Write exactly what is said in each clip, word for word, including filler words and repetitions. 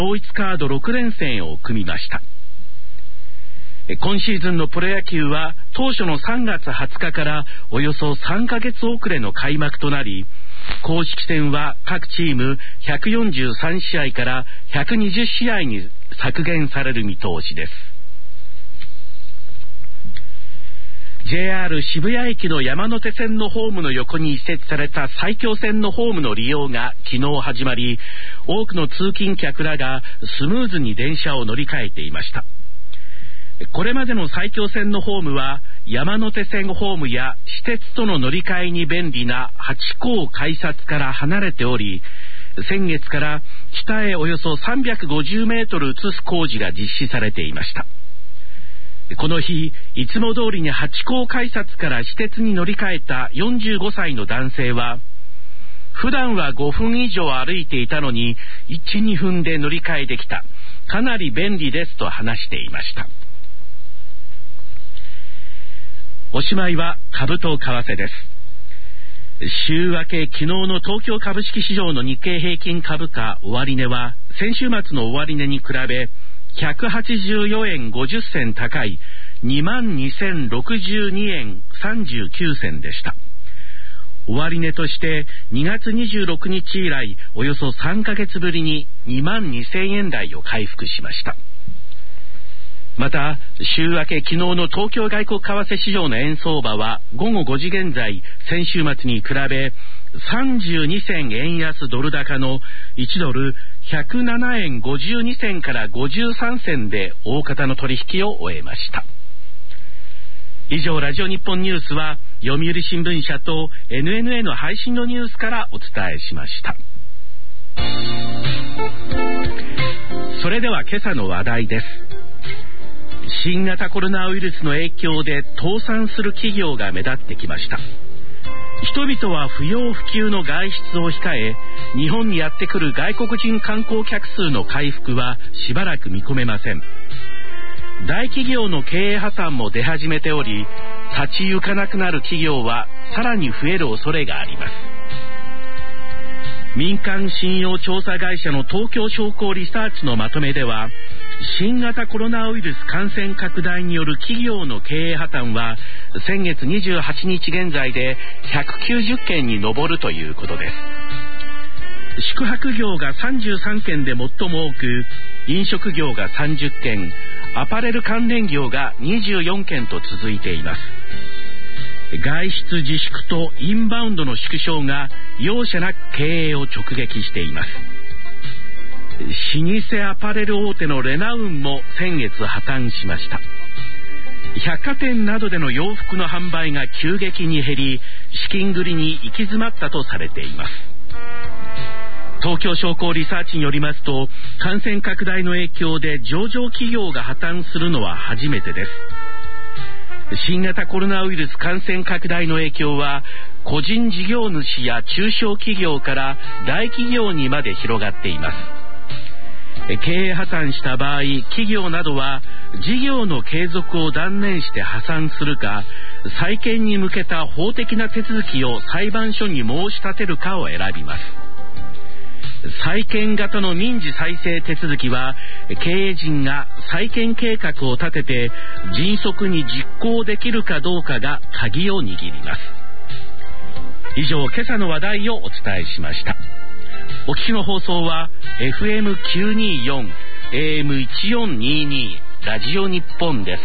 統一カードろく連戦を組みました。今シーズンのプロ野球は当初のさんがつはつかからおよそさんかげつ遅れの開幕となり、公式戦は各チームひゃくよんじゅうさんしあいからひゃくにじゅうしあいに削減される見通しです。 ジェイアール 渋谷駅の山手線のホームの横に移設された埼京線のホームの利用が昨日始まり、多くの通勤客らがスムーズに電車を乗り換えていました。これまでの埼京線のホームは山手線ホームや私鉄との乗り換えに便利な八甲改札から離れており、先月から北へおよそさんびゃくごじゅうメートル移す工事が実施されていました。この日、いつも通りに八甲改札から私鉄に乗り換えたよんじゅうごさいの男性は、普段はごふん以上歩いていたのに いち、にふんで乗り換えできた、かなり便利ですと話していました。おしまいは株と為替です。週明け昨日の東京株式市場の日経平均株価終値は先週末の終値に比べひゃくはちじゅうよえんごじゅっせん高い にまんにせんろくじゅうにえんさんじゅうきゅうせんでした。終値としてにがつにじゅうろくにち以来およそさんかげつぶりににまんにせんえん台を回復しました。また週明け昨日の東京外国為替市場の円相場はごごごじ現在、先週末に比べさんじゅうにせん円安ドル高のいちドルひゃくななえんごじゅうにせんからごじゅうさんせんで大方の取引を終えました。以上、ラジオ日本ニュースは読売新聞社と エヌエヌエー の配信のニュースからお伝えしました。それでは今朝の話題です。新型コロナウイルスの影響で倒産する企業が目立ってきました。人々は不要不急の外出を控え、日本にやってくる外国人観光客数の回復はしばらく見込めません。大企業の経営破綻も出始めており、立ち行かなくなる企業はさらに増える恐れがあります。民間信用調査会社の東京商工リサーチのまとめでは、新型コロナウイルス感染拡大による企業の経営破綻は先月にじゅうはちにち現在でひゃくきゅうじゅっけんに上るということです。宿泊業がさんじゅうさんけんで最も多く、飲食業がさんじゅっけん、アパレル関連業がにじゅうよんけんと続いています。外出自粛とインバウンドの縮小が容赦なく経営を直撃しています。老舗アパレル大手のレナウンも先月破綻しました。百貨店などでの洋服の販売が急激に減り、資金繰りに行き詰まったとされています。東京商工リサーチによりますと、感染拡大の影響で上場企業が破綻するのは初めてです。新型コロナウイルス感染拡大の影響は個人事業主や中小企業から大企業にまで広がっています。経営破綻した場合、企業などは事業の継続を断念して破産するか、再建に向けた法的な手続きを裁判所に申し立てるかを選びます。再建型の民事再生手続きは、経営陣が再建計画を立てて迅速に実行できるかどうかが鍵を握ります。以上、今朝の話題をお伝えしました。お聞きの放送は エフエムきゅうにーよん エーエムいちよんにーにー ラジオ日本です。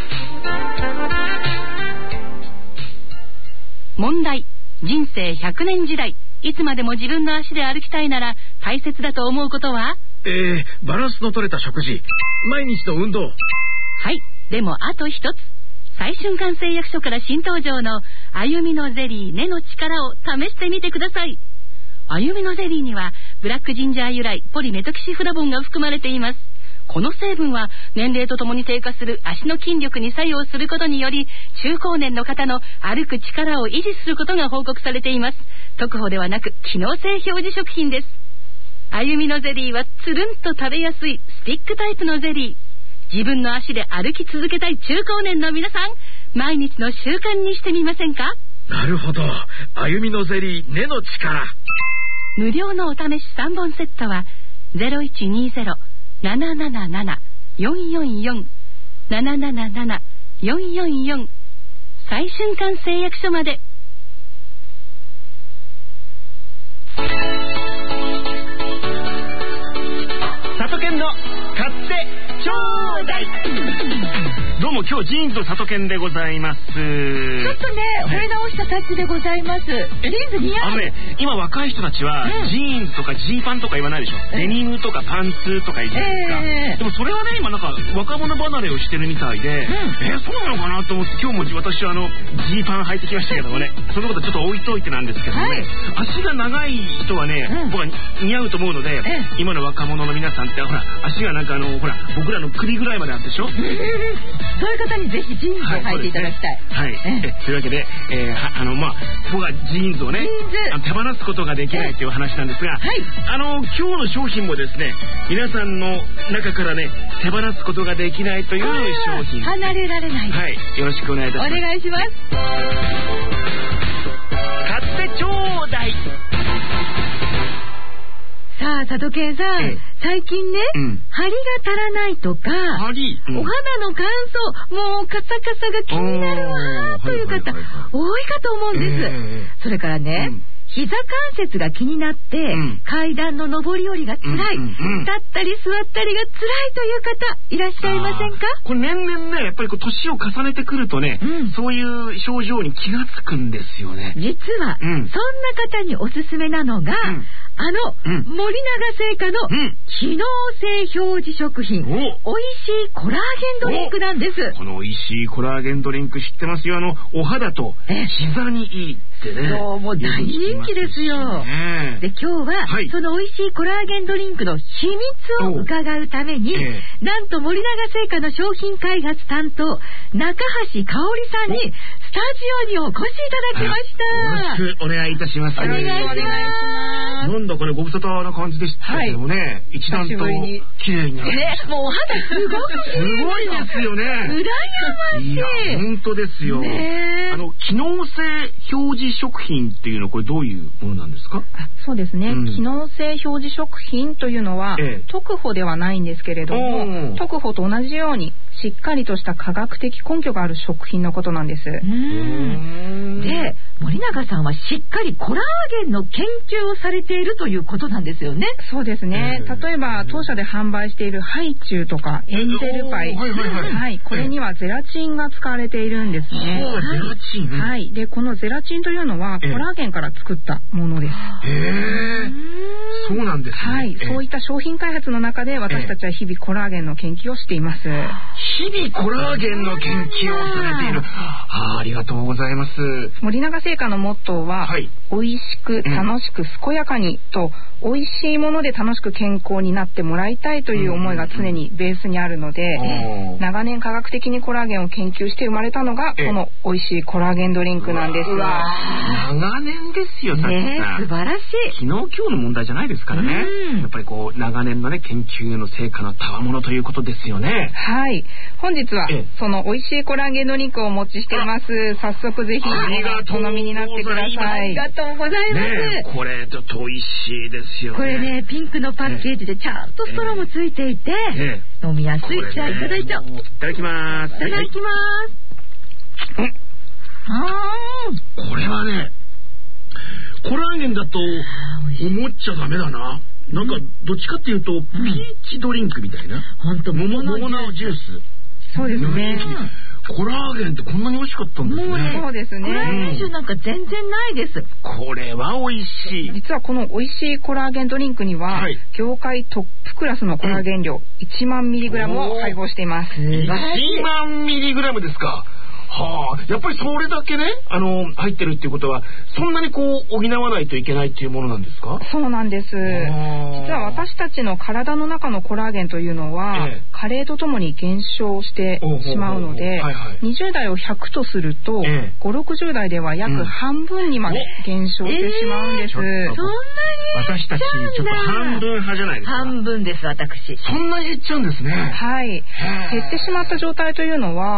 問題。人生ひゃくねん時代、いつまでも自分の足で歩きたいなら大切だと思うことは？ えー、バランスの取れた食事、毎日の運動。 はい、でもあと一つ。最瞬間製薬所から新登場の歩みのゼリー根の力を試してみてください。歩みのゼリーにはブラックジンジャー由来ポリメトキシフラボンが含まれています。この成分は年齢とともに低下する足の筋力に作用することにより、中高年の方の歩く力を維持することが報告されています。特保ではなく機能性表示食品です。歩みのゼリーはつるんと食べやすいスティックタイプのゼリー。自分の足で歩き続けたい中高年の皆さん、毎日の習慣にしてみませんか？ なるほど、歩みのゼリー根の力。 無料のお試しさんぼんセットは ゼロいちにゼロなななななな よんよんよん なななななな よんよんよん最瞬間製薬所まで。 里犬の買ってちょうだい。どうも今日ジーンズと里犬でございます。ちょっとね、惚れ直したタッチでございます。ジーンズ似合う。 あのね、今若い人たちは、うん、ジーンズとかジーパンとか言わないでしょ、えー、デニムとかパンツとか言うじゃないですか、えー、でもそれはね今なんか若者離れをしてるみたいで、うん、えー、そうなのかなと思って今日も私はあのジーパン履いてきましたけどもねそのことちょっと置いといてなんですけどね、はい、足が長い人はね、うん、僕は似合うと思うので、えー、今の若者の皆さんってほら足がなんかあのほら僕らの首ぐらいまであるでしょそういう方にぜひジーンズを履いていただきたい。 はい、はい、えというわけで、えー、あのまあ僕はジーンズをね手放すことができないという話なんですが、はい、あの今日の商品もですね皆さんの中からね手放すことができないという商品、 離れられない、 はい、よろしくお願いいたします。 お願いします。 買ってちょうだい。 さあ佐渡健さん、ええ、最近ね、うん、張りが足らないとか、 張り、うん、 お肌の乾燥、もうカサカサが気になるわという方、多いかと思うんです、えー、それからね、うん、膝関節が気になって、うん、階段の上り下りが辛い、うんうんうん、立ったり座ったりが辛いという方いらっしゃいませんか？ これ年々ねやっぱりこう年を重ねてくるとね、うん、そういう症状に気がつくんですよね。 実は、うん、そんな方におすすめなのが、うんあの、うん、森永製菓の機能性表示食品、うん、おいしいコラーゲンドリンクなんです。 このおいしいコラーゲンドリンク知ってますよ。あのお肌と膝にいいってね。 そうもう大人気ですよ。ね、で今日は、はい、そのおいしいコラーゲンドリンクの秘密を伺うために、えー、なんと森永製菓の商品開発担当中橋香織さんにスタジオにお越しいただきました。 よろしくお願いいたします。 お願いします。 なんだかねご無沙汰な感じでしたけどもね、はい、一段と綺麗になってね、もうお肌すごくすごいですよね。 羨ましい。 いや本当ですよ。ね、あの機能性表示食品っていうのはこれどういうものなんですか？ あそうですね、うん、機能性表示食品というのは、ええ、特保ではないんですけれども特保と同じようにしっかりとした科学的根拠がある食品のことなんです。うーんで森永さんはしっかりコラーゲンの研究をされているということなんですよね。 そうですね、例えば当社で販売しているハイチュウとかエンゼルパイ、はいはいはいはい、これにはゼラチンが使われているんですね。 はい、ゼラチン、 はい、でこのゼラチンというのはコラーゲンから作ったものです。 へえそうなんですね。 はい、そういった商品開発の中で私たちは日々コラーゲンの研究をしています。 日々コラーゲンの研究をされている。あ, ありがとうございます。 森永製菓のモットーは、はい、美味しく楽しく健やかにと、美味しいもので楽しく健康になってもらいたいという思いが常にベースにあるので、うん、長年科学的にコラーゲンを研究して生まれたのがこの美味しいコラーゲンドリンクなんです。 長年ですよ。さっきね素晴らしい。 昨日今日の問題じゃないですからね、うん、やっぱりこう長年のね研究の成果の賜物ということですよね。 はい、本日はその美味しいコラーゲンドリンクをお持ちしています。早速ぜひお飲みになってください。 ありがとうございます。 ね、これちょっと美味しいですよね。 これねピンクのパッケージでちゃんとストローもついていて、ね、飲みやすい。じゃあいただいちゃおう。いただきます。 いただきます。はい、 あこれはねコラーゲンだと思っちゃダメだな。なんかどっちかっていうと、うん、ピーチドリンクみたいな。 本当桃のジュース。 そうですね。 コラーゲンってこんなに美味しかったんですね。 もうねそうですね。 コラーゲン種なんか全然ないです。 これは美味しい。 実はこの美味しいコラーゲンドリンクには、はい、業界トップクラスのコラーゲン量、うん、いちまんミリグラムを配合しています。 いちまんミリグラムですか。はあ、やっぱりそれだけねあの入ってるっていうことはそんなにこう補わないといけないっていうものなんですか？ そうなんです。実は私たちの体の中のコラーゲンというのは、ええ、加齢とともに減少してしまうので、はいはい、にじゅう代をひゃくとすると、ええ、ごじゅうろくじゅう代では約半分にまで減少してしまうんです。 えー、そんなに私たちちょっと半分派じゃないですか。 半分です私。 そんなに減っちゃうんですね。 はい、減ってしまった状態というのは、ええ、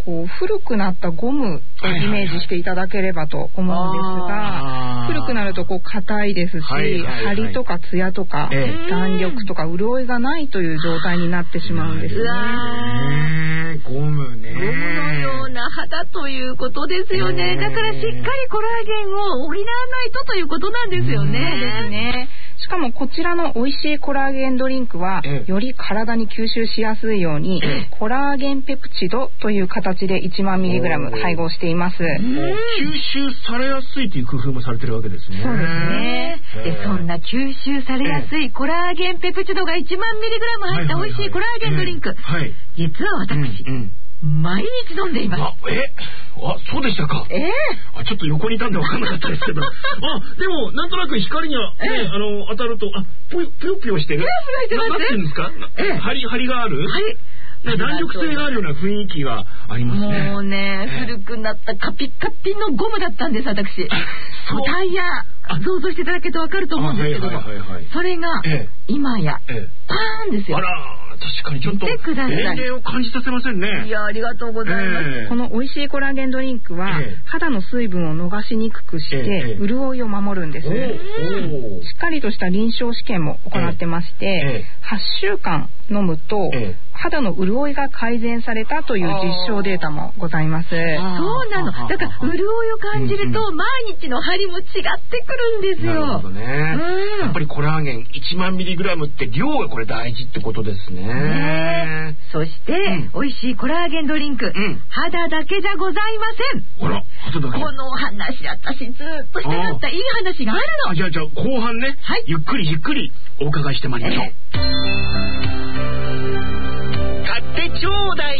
こう古くなったゴムをイメージしていただければと思うんですが、古くなるとこう硬いですし、はいはいはい、張りとかツヤとか、えー、弾力とか潤いがないという状態になってしまうんですね。 ねゴムね。 ゴムのような肌ということですよね。だからしっかりコラーゲンを補わないとということなんですよね。 そうですね。しかもこちらの美味しいコラーゲンドリンクは、ええ、より体に吸収しやすいように、ええ、コラーゲンペプチドという形でいちまんミリグラム配合しています。吸収されやすいという工夫もされてるわけですね。 そうですね。でそんな吸収されやすいコラーゲンペプチドがいちまんミリグラム入った美味しいコラーゲンドリンク、はいはいはい、実は私、うんうん毎日飲んでいます。 あ、えあ、そうでしたか。 えー、 あ、ちょっと横にいたんで分かんなかったですけど。あ、でも、なんとなく光には、ね、えー、あの、当たると、あ、ぷよぷよぷよしてる。 ぷよぷよしてます。 な、なんて言うんですか、えー、張り、張りがあるはい。 ね、弾力性があるような雰囲気がありますね。 もうね、えー、古くなったカピカピのゴムだったんです、私。タイヤ、想像していただけると分かると思うんですけども、はいはいはいはい、それが、えー、今や、えー、パーンですよ。 あら確かにちょっと年齢を感じさせませんね。 いやありがとうございます、 えー、この美味しいコラーゲンドリンクは、えー、肌の水分を逃しにくくして、えー、潤いを守るんです、えー、しっかりとした臨床試験も行ってまして、えー、はちしゅうかん飲むと、えー、肌の潤いが改善されたという実証データもございます。そうなの。だから潤いを感じると、うんうん、毎日の張りも違ってくるんですよ。 なるほどね、うん、やっぱりコラーゲンいちまんミリグラムって量がこれ大事ってことですね。 ねそして、うん、美味しいコラーゲンドリンク、うん、肌だけじゃございません。 ほら肌だけ。 この話私ずっとしたかったいい話があるの。 あじゃあじゃあ後半ね、はい、ゆっくりゆっくりお伺いしてまいりましょう。えー、買ってちょうだい。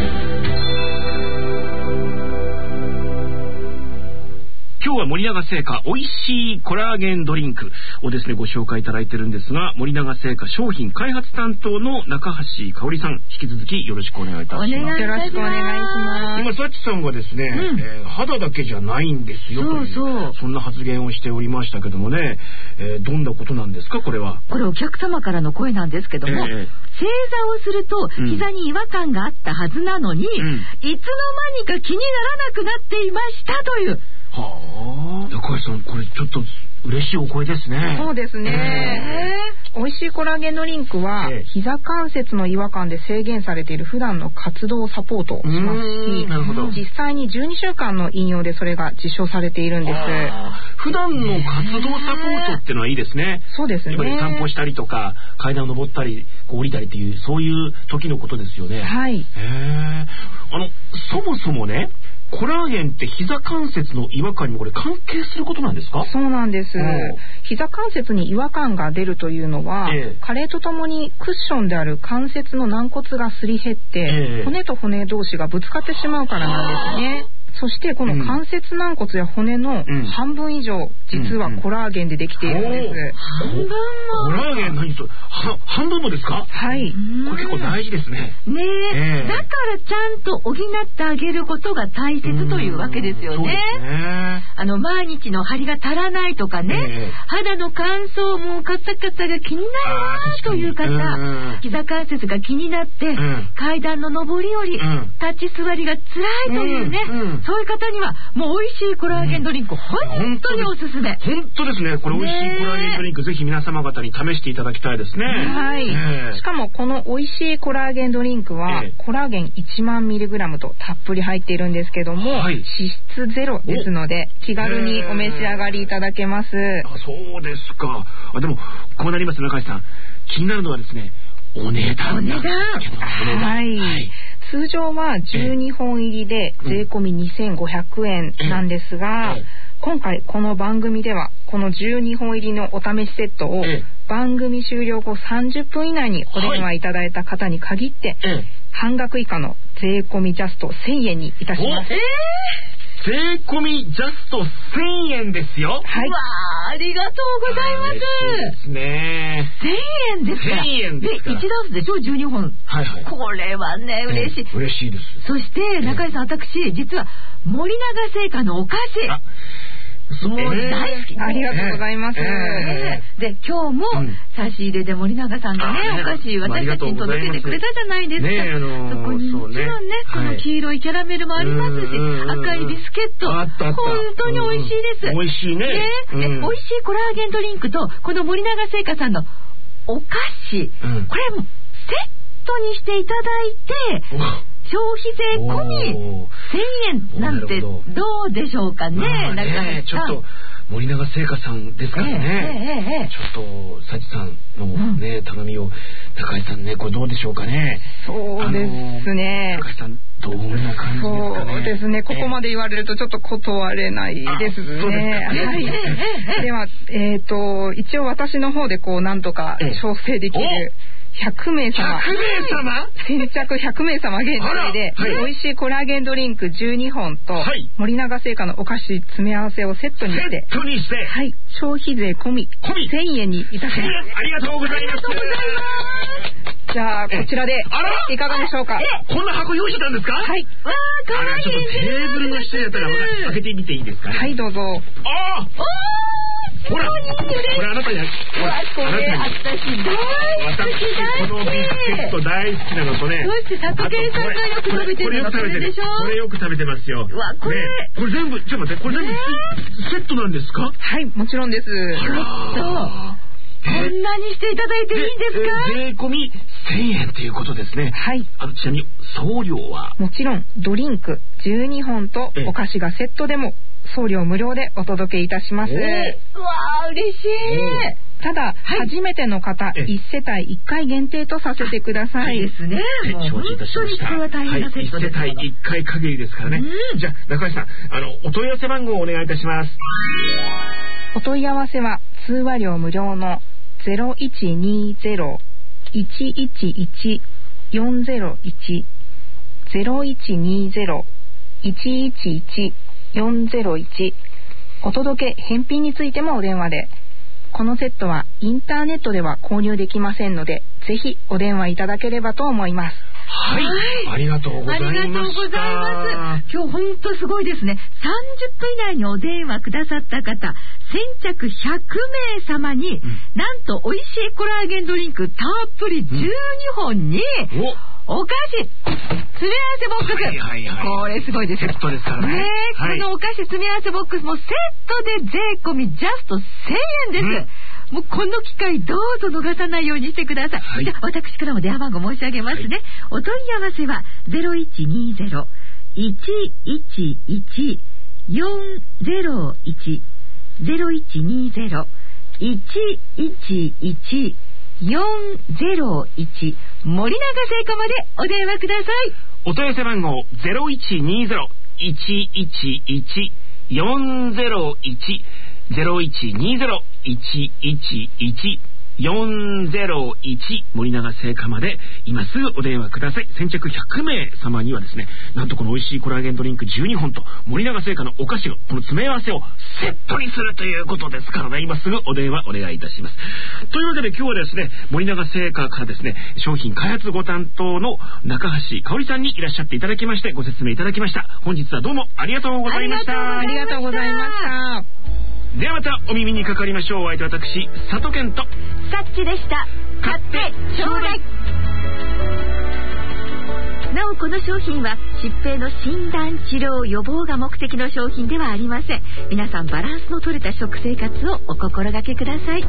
今日は森永製菓美味しいコラーゲンドリンクをですねご紹介いただいてるんですが、森永製菓商品開発担当の中橋香織さん、引き続きよろしくお願いいたします。 よろしくお願いします。 今さちさんはですね、うんえー、肌だけじゃないんですよというそうそうそんな発言をしておりましたけどもね、えー、どんなことなんですかこれは。 これお客様からの声なんですけども、えー、正座をすると膝に違和感があったはずなのに、うん、いつの間にか気にならなくなっていましたという。 はあ、中井さんこれちょっと嬉しいお声ですね。 そうですね、えー、美味しいコラーゲンドリンクは、えー、膝関節の違和感で制限されている普段の活動をサポートしますし、なるほど実際にじゅうにしゅうかんの引用でそれが実証されているんです。 普段の活動サポートってのはいいですね。 そうですね。 散歩したりとか階段を登ったりこう降りたりっていうそういう時のことですよね。 はい。 えー、あのそもそもねコラーゲンって膝関節の違和感にもこれ関係することなんですか？ そうなんです。膝関節に違和感が出るというのは、ええ、加齢とともにクッションである関節の軟骨がすり減って、ええ、骨と骨同士がぶつかってしまうからなんですね。そしてこの関節軟骨や骨の半分以上、うん、実はコラーゲンでできているんです、うんうん、 半分もコラーゲン何それは半分もですか？ はい。 これ結構大事ですね。 ねえ、えー、だからちゃんと補ってあげることが大切というわけですよね。 そうですね。 あの毎日の張りが足らないとかね、えー、肌の乾燥もカサカサが気になるなという方、うん、膝関節が気になって、うん、階段の上り下り、うん、立ち座りが辛いというね、うんうんそういう方にはもう美味しいコラーゲンドリンク、うん、本当におすすめ。 本当ですね。これ美味しいコラーゲンドリンクぜひ皆様方に試していただきたいですね。 はい、えー、しかもこの美味しいコラーゲンドリンクは、えー、コラーゲンいちまんミリグラムとたっぷり入っているんですけども、はい、脂質ゼロですので気軽にお召し上がりいただけます。 あそうですか。あでもこうなります中井さん、気になるのはですねお値段なんですけど、お値段、 はい、はい通常はじゅうにほん入りで税込みにせんごひゃくえんなんですが、今回この番組ではこのじゅうにほん入りのお試しセットを番組終了後さんじゅっぷん以内にお電話いただいた方に限って半額以下の税込みジャストせんえんにいたします。 えー税込みジャストせんえんですよ。 はい。うわありがとうございます。 ですね。 せんえんですか。 せんえんですか。 でいちダースでしょじゅうにほん。はいはい。これはね嬉しい。 うん、嬉しいです。 そして中井さん、私実は森永製菓のお菓子。 もう大好き。 ありがとうございます。 で、今日も差し入れで森永さんがね、お菓子私たちに届けてくれたじゃないですか。そこにもちろんね、この黄色いキャラメルもありますし、赤いビスケット、本当に美味しいです。 美味しいね。 美味しいコラーゲンドリンクと、この森永製菓さんのお菓子、これセットにしていただいて、消費税込みせんえんなんてどうでしょうかね。 なんかね、ちょっと森永製菓さんですからね。ちょっと佐知さんのね頼みを高橋さんね、これどうでしょうかね。 そうですね。 高橋さんどんな感じですかね。 そうですね。ここまで言われるとちょっと断れないですね。はい。ではえっと一応私の方でこうなんとか調整できる。ひゃくめいさまひゃくめいさま先着ひゃくめいさま限定で、はい、美味しいコラーゲンドリンクじゅうにほんと、はい、森永製菓のお菓子詰め合わせをセットにしてセットにして、 はい、消費税込みせんえんにいたします。 ありがとうございます。 じゃあこちらでいかがでしょうか。 こんな箱用意したんですか。 はい。 わー、かわいい。 ちょっとテーブルの下やったら開けてみていいですか、ね。 はい、どうぞ。 ああ。ほら、これあなたに、ほら、 これ私大好き。 私このビスケット大好きなのとね。 どうして佐藤健さんがよく食べてるの？これでしょ？ これよく食べてますよ。 うわ、これ、 これ全部、ちょっと待って、これ全部セットなんですか？ はい、もちろんです。 ちょっと。こんなにしていただいていいんですか？ 税込みせんえんということですね。 はい。 あのちなみに送料はもちろんドリンクじゅうにほんとお菓子がセットでも送料無料でお届けいたします。うわー、嬉しい。 ただ、はい、初めての方いちせたいいっかい限定とさせてください。 ですね。 もう承知いたしました。 本当にこれは大変なセットです。 はい、いっせたいいっかい限りですからね。じゃあ中橋さん、あのお問い合わせ番号をお願いいたします。 お問い合わせは通話料無料の ゼロいちにゼロ いちいちいち よんゼロいち ゼロいちにゼロ いちいちいち よんゼロいち。お届け返品についてもお電話で。このセットはインターネットでは購入できませんので、ぜひお電話いただければと思います。 はい、はい、ありがとうございました。 ありがとうございます。今日本当すごいですね。さんじゅっぷん以内にお電話くださった方、先着ひゃくめいさまに、うん、なんと美味しいコラーゲンドリンクたっぷりじゅうにほんに、うん、お菓子詰め合わせボックス、はいはいはい、これすごいです。 セットですからね。ね、 はい、このお菓子詰め合わせボックスもセットで税込みジャストせんえんです。うん、もうこの機会どうぞ逃さないようにしてください。はい、じゃあ私からも電話番号申し上げますね。はい、お問い合わせは ゼロいちにゼロ いちいちいち よんゼロいち ゼロいちにゼロ いちいちいち よんゼロいち森永製菓までお電話ください。 お問い合わせ番号 ゼロいちにゼロ いちいちいち よんゼロいち ゼロいちにゼロ いちいちいち よんゼロいち森永製菓まで今すぐお電話ください。先着ひゃくめいさまにはですね、なんとこの美味しいコラーゲンドリンクじゅうにほんと森永製菓のお菓子のこの詰め合わせをセットにするということですからね、今すぐお電話お願いいたします。というわけで今日はですね、森永製菓からですね、商品開発ご担当の中橋香織さんにいらっしゃっていただきましてご説明いただきました。本日はどうもありがとうございました。 ありがとうございました。 ではまたお耳にかかりましょう。お相手は私佐藤健とサッチでした。買ってちょうだい。なおこの商品は疾病の診断治療予防が目的の商品ではありません。皆さんバランスの取れた食生活をお心がけください。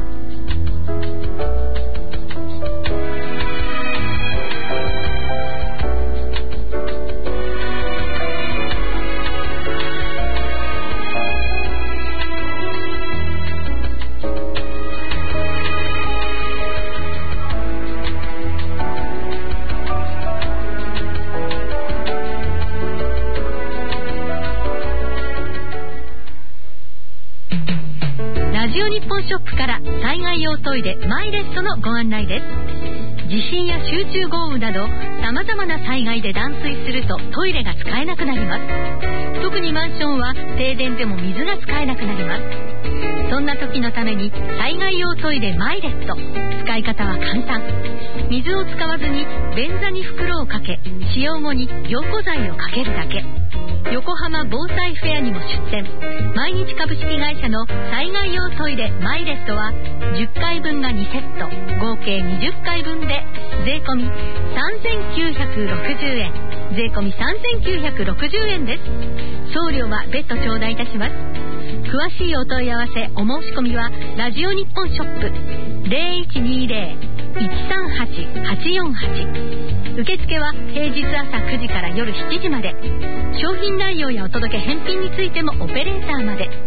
ショップから災害用トイレマイレストのご案内です。地震や集中豪雨など様々な災害で断水するとトイレが使えなくなります。特にマンションは停電でも水が使えなくなります。 そんな時のために災害用トイレマイレット。使い方は簡単。水を使わずに便座に袋をかけ、使用後に凝固剤をかけるだけ。横浜防災フェアにも出店。毎日株式会社の災害用トイレマイレットはじゅっかいぶんがにセット、合計にじゅっかいぶんで税込みさんぜんきゅうひゃくろくじゅうえん。税込みさんぜんきゅうひゃくろくじゅうえんです。送料は別途頂戴いたします。詳しいお問い合わせお申し込みはラジオ日本ショップ ゼロいちにゼロ いちさんはち はちよんはち。受付は平日朝くじから夜しちじまで。商品内容やお届け返品についてもオペレーターまで。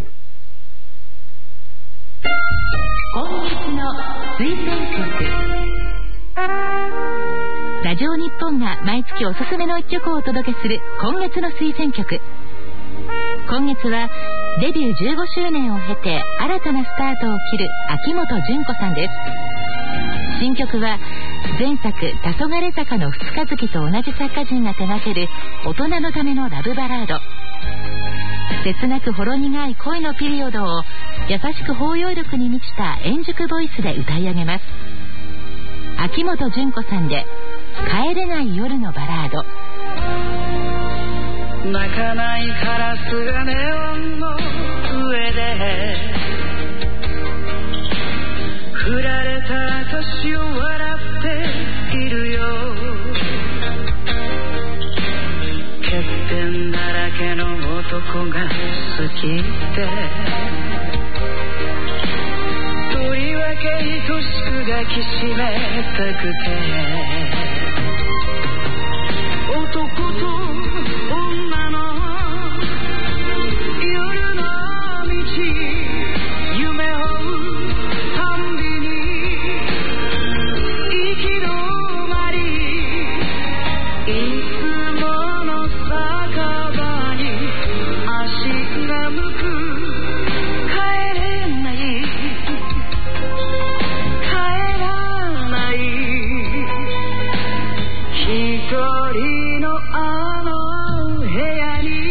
今月の推薦曲。ラジオ日本が毎月おすすめの一曲をお届けする今月の推薦曲。今月はデビューじゅうごしゅうねんを経て新たなスタートを切る秋元順子さんです。新曲は前作「黄昏坂の二日月」と同じ作家陣が手掛ける大人のためのラブバラード。切なくほろ苦い恋のピリオドを優しく包容力に満ちた円熟ボイスで歌い上げます。秋元順子さんで帰れない夜のバラード。 泣かないカラスがネオンの上で振られた私を笑っているよ。欠点だらけの男が好きってとりわけ愛しく抱きしめたくて男と女の夜の道夢を追うたんびに行き止まりいつもの酒場に足が向く帰れない帰らない一人のあの部屋に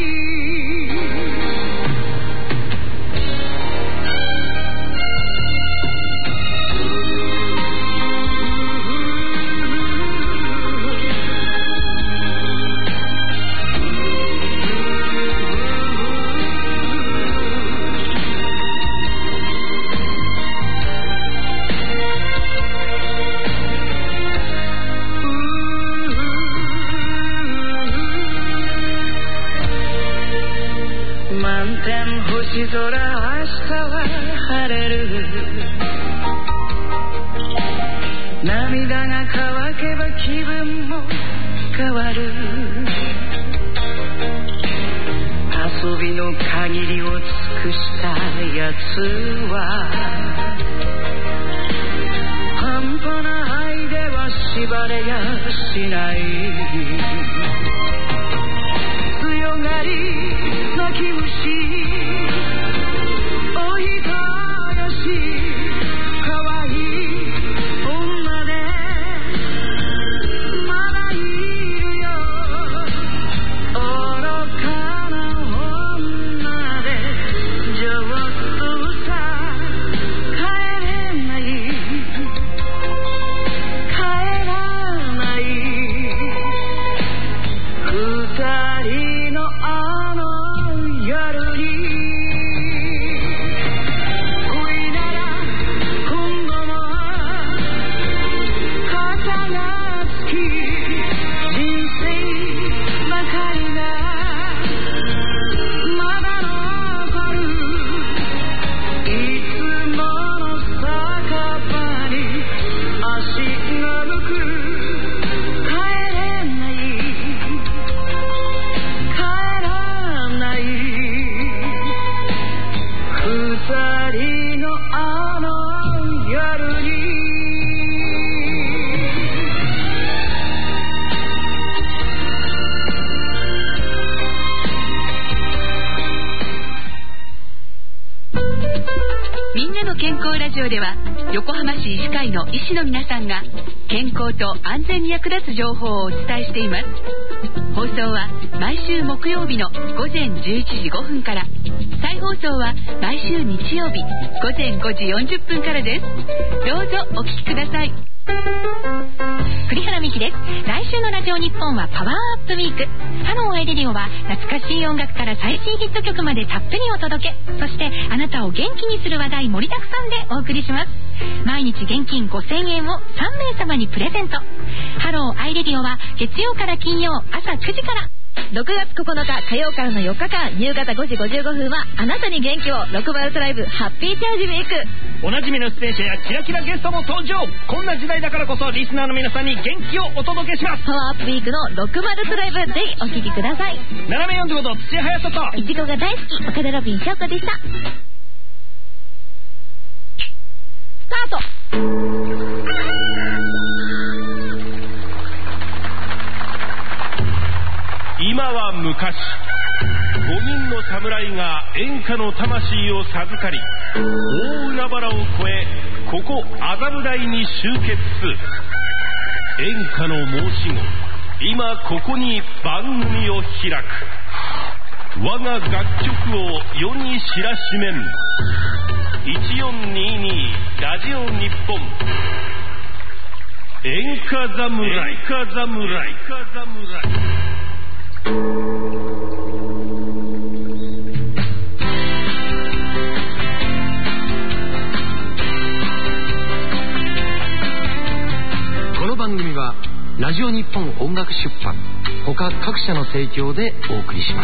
満天星空明日は晴れる涙が乾けば気分も変わる遊びの限りを尽くしたやつは半端な愛では縛れやしない強がり泣き虫おいたやし可愛い女でまだいるよ愚かな女で上手さ帰れない帰らない二人のあの夜に恋なら今度も肩がつき人生ばかりがまだ残るいつもの酒場に足が向く帰れない帰らない二人のあの夜にみんなの健康ラジオでは横浜市医師会の医師の皆さんが健康と安全に役立つ情報をお伝えしています。放送は毎週木曜日のごぜんじゅういちじごふんから、再放送は毎週日曜日ごぜんごじよんじゅっぷんからです。どうぞお聞きください。栗原美希です。来週のラジオ日本はパワーアップウィーク。ハローアイレディオは懐かしい音楽から最新ヒット曲までたっぷりお届け。そしてあなたを元気にする話題盛りだくさんでお送りします。毎日現金ごせんえんをさんめいさまにプレゼント。ハローアイレディオは月曜から金曜朝くじから。 ろくがつここのか火曜からのよっかかん夕方ごじごじゅうごふんはあなたに元気をろくバルトライブハッピーチャージウィーク。 おなじみの出演者やキラキラゲストも登場。こんな時代だからこそリスナーの皆さんに元気をお届けします。 パワーアップウィークのろくバルトライブ、ぜひお聴きください。 斜めよんじゅうごど土屋隼人といちごが大好き岡田ロビン翔子でした。スタート。 今は昔、ごにんの侍が演歌の魂を授かり、大海原を越えここ麻布台に集結。演歌の申し子、今ここに番組を開く。我が楽曲を世に知らしめん。いちよんにーにーラジオ日本演歌侍。演歌侍。演歌侍。 この番組はラジオ日本音楽出版他各社の提供でお送りします。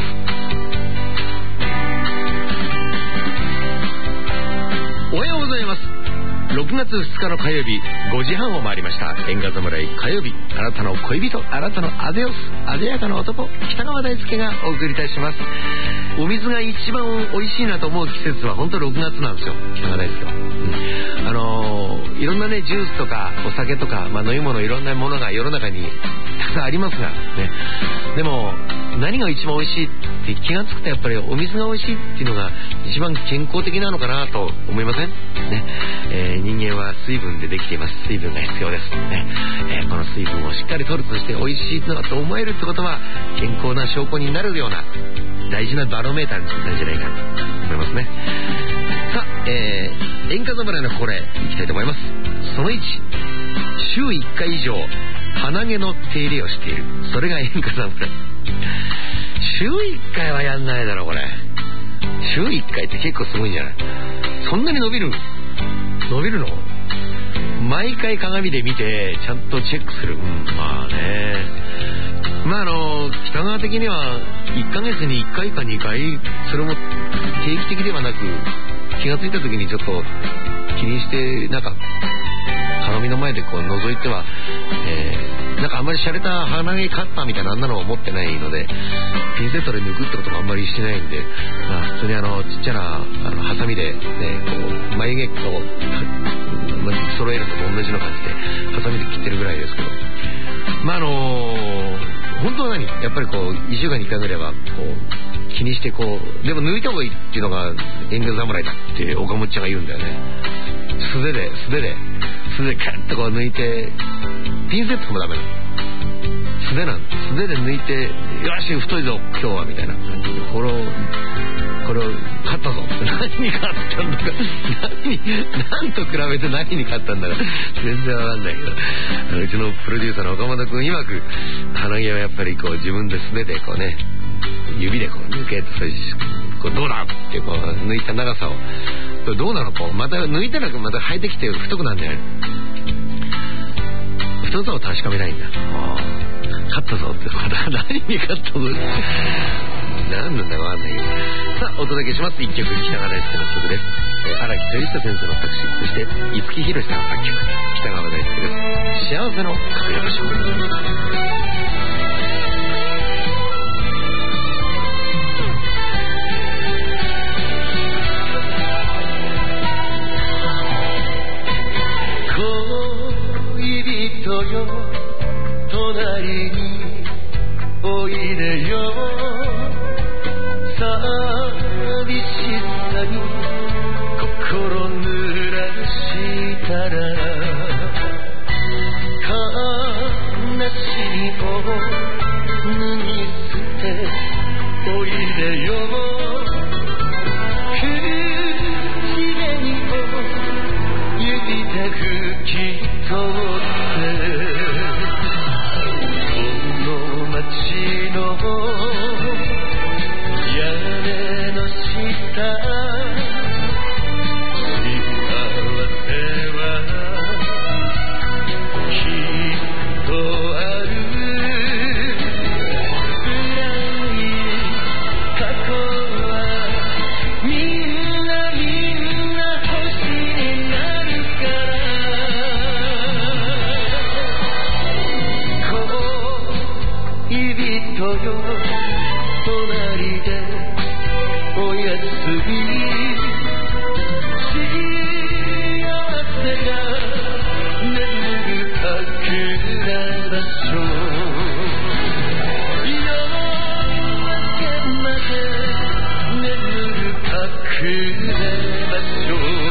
おはようございます。ろくがつふつかの火曜日ごじはんを回りました。演歌侍火曜日、あなたの恋人、あなたのアデオス、あでやかな男、北川大輔がお送りいたします。お水が一番美味しいなと思う季節は本当ろくがつなんですよ、北川大輔は、うん、あのー、いろんなねジュースとかお酒とか、まあ、飲み物いろんなものが世の中にたくさんありますがね。でも何が一番美味しいって気がつくとやっぱりお水が美味しいっていうのが一番健康的なのかなと思いませんね。えー、人間は水分でできています。水分が必要ですね。えー、この水分をしっかり取るとして美味しいのだと思えるってことは健康な証拠になるような大事なバロメーターなんじゃないかと思いますね。さあ、えー、演歌侍のこれいきたいと思います。そのいち、週いっかい以上鼻毛の手入れをしている。それが演歌侍。週いっかいはやんないだろうこれ。週いっかいって結構すごいんじゃない？そんなに伸びる伸びるの？毎回鏡で見てちゃんとチェックする。うん、まあね、まああの北川的にはいっかげつにいっかいかにかい、それも定期的ではなく気がついた時にちょっと気にしてなんか鏡の前でこう覗いては、えー、なんかあんまり洒落た鼻毛カッターみたいなあんなのを持ってないのでピンセットで抜くってこともあんまりしてないんで、まあ、普通にあのちっちゃなあのハサミで、ね、こう眉毛を揃えるのと同じような感じでハサミで切ってるぐらいですけど、まああのー、本当は何やっぱりこういっしゅうかんにいっかいぐらいはこう気にしてこうでも抜いた方がいいっていうのが演歌侍だって岡本ちゃんが言うんだよね。素手で素手で素手でカッとこう抜いて、ピンセットもダメだ、素手なん素手で抜いて、よし太いぞ今日はみたいな感じでこれをこれを勝ったぞ何に勝ったんだか何に何と比べて何に勝ったんだか全然わかんないけど、うちのプロデューサーの岡本君曰く鼻毛はやっぱりこう自分で素手でこうね指でこう抜けて、それこうどうだってこう抜いた長さをどうなのこうまた抜いたらまた生えてきて太くなるんだよね。太さを確かめないんだ。あ勝ったぞってまた何に勝ったの何なんだかわかんないけど、さあお届けします。いっきょく北川大輔の曲です。荒木豊久先生の作詞、そして五木ひろしさんの作曲、北川大輔です。幸せの隠れ場所。よ隣においでよ、寂しさに心濡らしたよ隣でおやすみ幸せが眠る隠れ場所夜明けまで眠る隠れ場所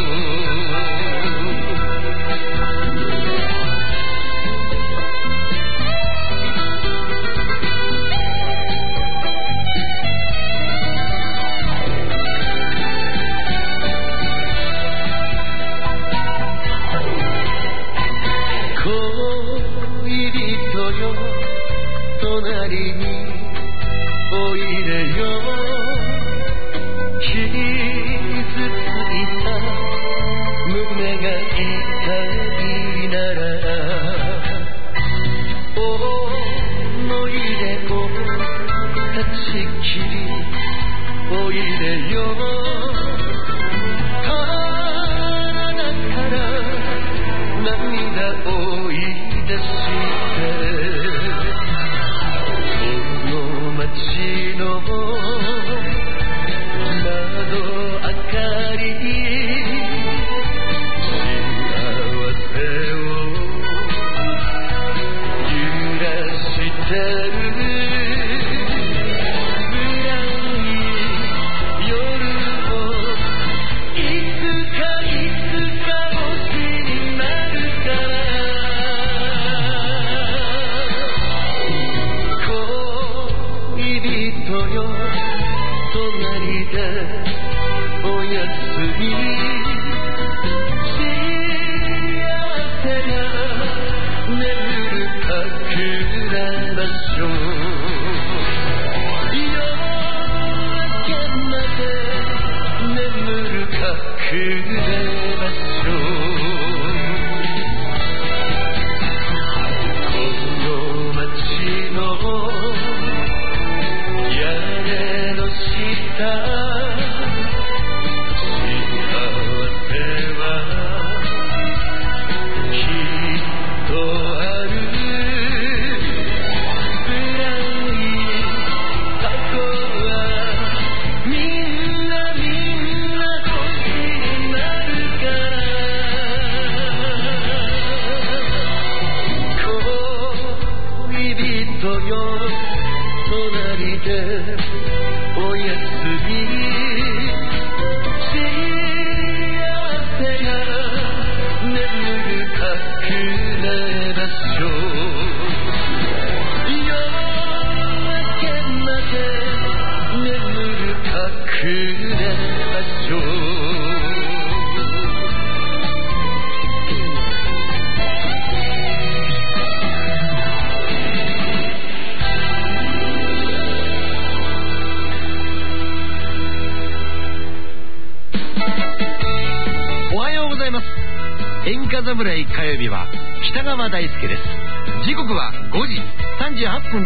侍火曜日は北川大輔です。時刻はごじさんじゅうはっぷんです。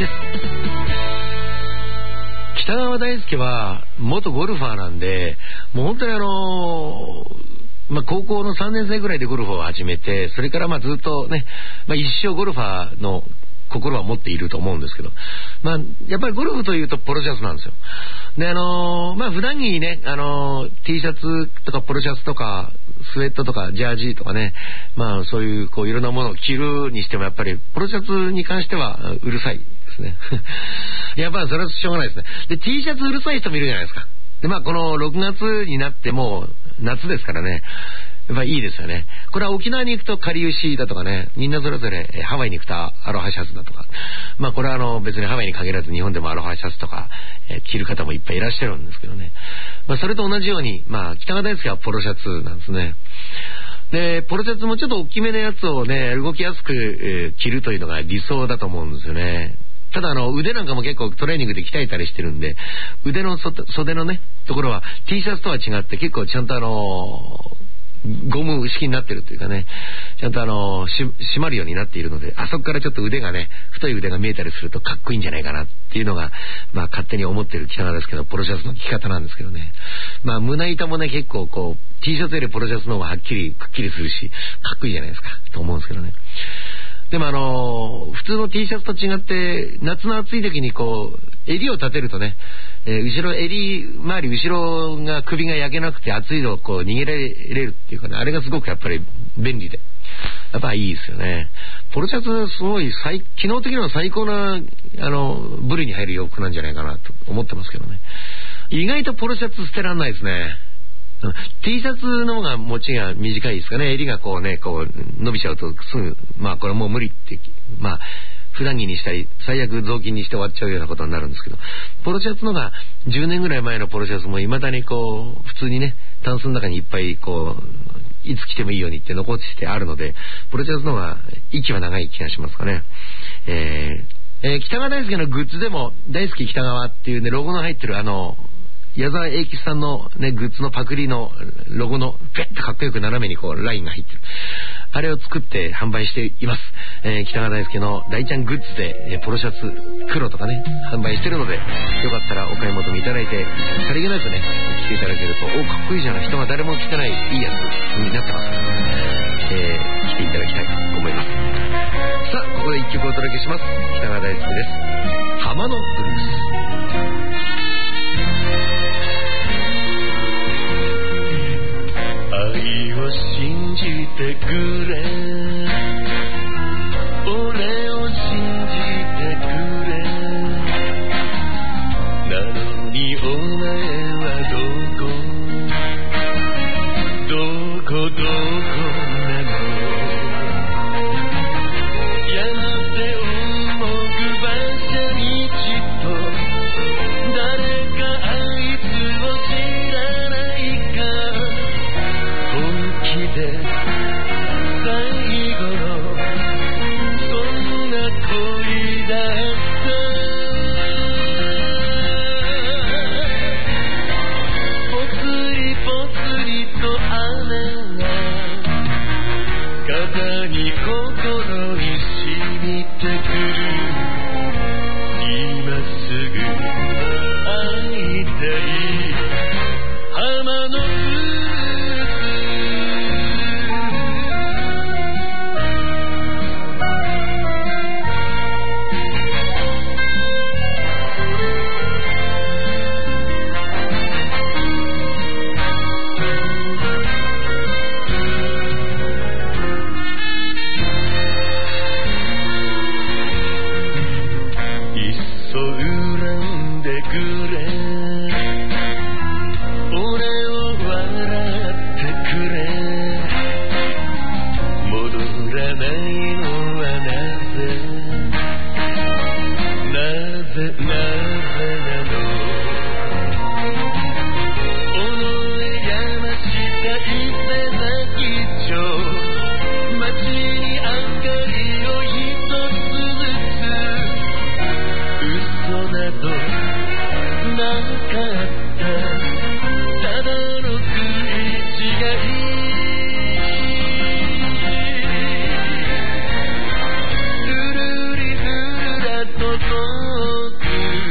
北川大輔は元ゴルファーなんで、もう本当にあのー、まあ、高校のさんねん生ぐらいでゴルフを始めて、それからまあずっとね、まあ、一生ゴルファーの心は持っていると思うんですけど、まあ、やっぱりゴルフというとポロシャツなんですよ。で、あのー、まあ、普段着にね、あのー、T シャツとかポロシャツとか、スウェットとかジャージーとかね、まあ、そういう、こう、いろんなものを着るにしても、やっぱり、ポロシャツに関しては、うるさいですね。やっぱりそれはしょうがないですね。で、T シャツうるさい人もいるじゃないですか。で、まあ、このろくがつになっても、夏ですからね、やっぱいいですよね。これは沖縄に行くとかりゆしだとかね、みんなそれぞれハワイに行くとアロハシャツだとか、まあこれはあの別にハワイに限らず日本でもアロハシャツとか、えー、着る方もいっぱいいらっしゃるんですけどね。まあそれと同じように、まあ北川大輔はポロシャツなんですね。で、ポロシャツもちょっと大きめのやつをね、動きやすく、えー、着るというのが理想だと思うんですよね。ただあの腕なんかも結構トレーニングで鍛えたりしてるんで、腕の袖のねところは T シャツとは違って結構ちゃんとあのゴム式になってるというかね、ちゃんとあのし締まるようになっているので、あそこからちょっと腕がね、太い腕が見えたりするとかっこいいんじゃないかなっていうのが、まあ勝手に思ってる北川ですけど、ポロシャツの着方なんですけどね。まあ胸板もね結構こう T シャツよりポロシャツの方がはっきりくっきりするし、かっこいいじゃないですかと思うんですけどね。 でもあのー、普通の T シャツと違って夏の暑い時にこう襟を立てるとね、えー、後ろ襟周り後ろが首が焼けなくて暑いのをこう逃げられるっていうかね、あれがすごくやっぱり便利でやっぱいいですよね。ポロシャツすごい最機能的には最高なあの部類に入る洋服なんじゃないかなと思ってますけどね。意外とポロシャツ捨てらんないですね。T シャツの方が持ちが短いですかね。襟がこうねこう伸びちゃうとすぐまあこれもう無理ってまあ普段着にしたり最悪雑巾にして終わっちゃうようなことになるんですけど、ポロシャツのがじゅうねんぐらい前のポロシャツも未だにこう普通にねタンスの中にいっぱいこういつ着てもいいようにって残ってあるので、ポロシャツの方が息は長い気がしますかね。えーえー、北川大輔のグッズでも大好き北川っていうねロゴの入ってるあの矢沢永吉さんのねグッズのパクリのロゴのベッとかっこよく斜めにこうラインが入ってるあれを作って販売しています。えー、北川大輔の大ちゃんグッズで、えー、ポロシャツ黒とかね販売してるので、よかったらお買い求めいただいてさりげなくね着ていただけるとおかっこいいじゃない、人が誰も着てないいいやつになってます、えー、着ていただきたいと思います。さあここで一曲お届けします。北川大輔です。浜のブルース。 愛を信じてくれ、俺を信じてくれ、なのにお前はどこどこどこなの、やがて重く馬車にちと誰かあいつを知らないか、本気で最後のそんな恋だった。ぽつりぽつりと雨が肩に心に染みてくる、今すぐ会いたい浜の遠く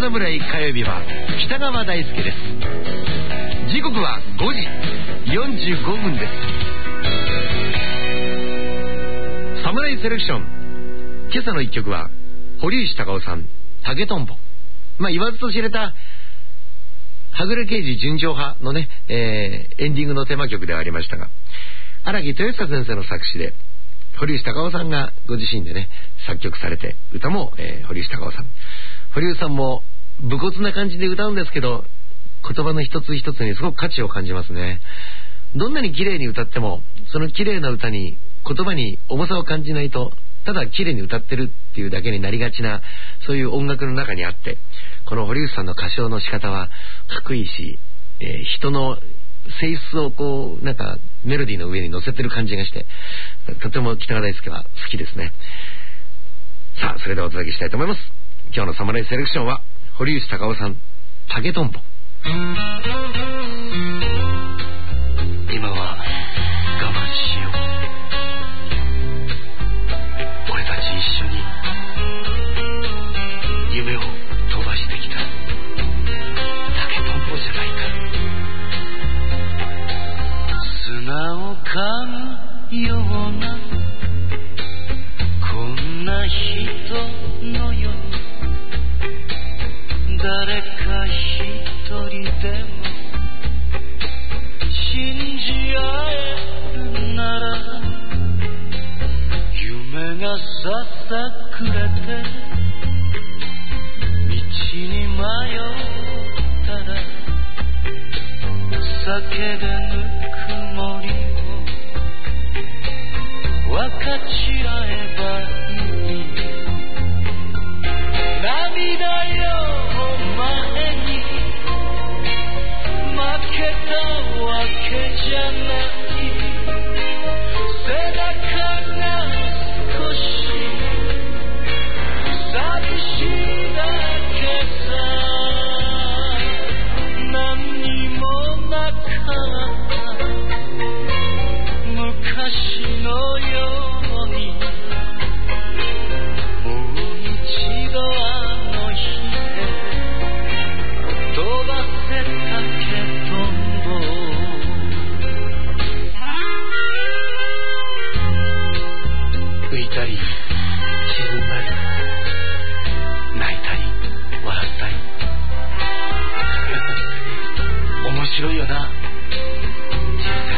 侍火曜日は北川大輔です。時刻はごじよんじゅうごふんです。侍セレクション、今朝の一曲は堀内孝雄さん、竹とんぼ。まあ言わずと知れたはぐれ刑事純情派のね、えー、エンディングのテーマ曲ではありましたが、荒木豊久先生の作詞で堀内孝雄さんがご自身でね作曲されて、歌も、えー、堀内孝雄さん。堀内さんも武骨な感じで歌うんですけど、言葉の一つ一つにすごく価値を感じますね。どんなに綺麗に歌っても、その綺麗な歌に言葉に重さを感じないと、ただ綺麗に歌ってるっていうだけになりがちな、そういう音楽の中にあって、この堀内さんの歌唱の仕方はかっこいいし、えー、人の性質をこうなんかメロディーの上に乗せてる感じがして、とても北川大輔は好きですね。さあ、それではお届けしたいと思います。今日のサムライセレクションは堀内孝雄さん、竹とんぼ。 今は我慢しよう。俺たち一緒に夢を飛ばしてきた竹とんぼじゃないか。砂を噛むようなこんな人のように、誰か一人でも信じ合えるなら、夢がささくれて道に迷ったら、酒でぬくもりを分かち合えばいい。涙よ前に負けたわけじゃない。背中が少し寂しいだけさ。何にもなかった昔のように、もう一度あの日へ飛ばせたけとんぼ。浮いたり沈んだり、泣いたり笑ったり面白いよな、人生って。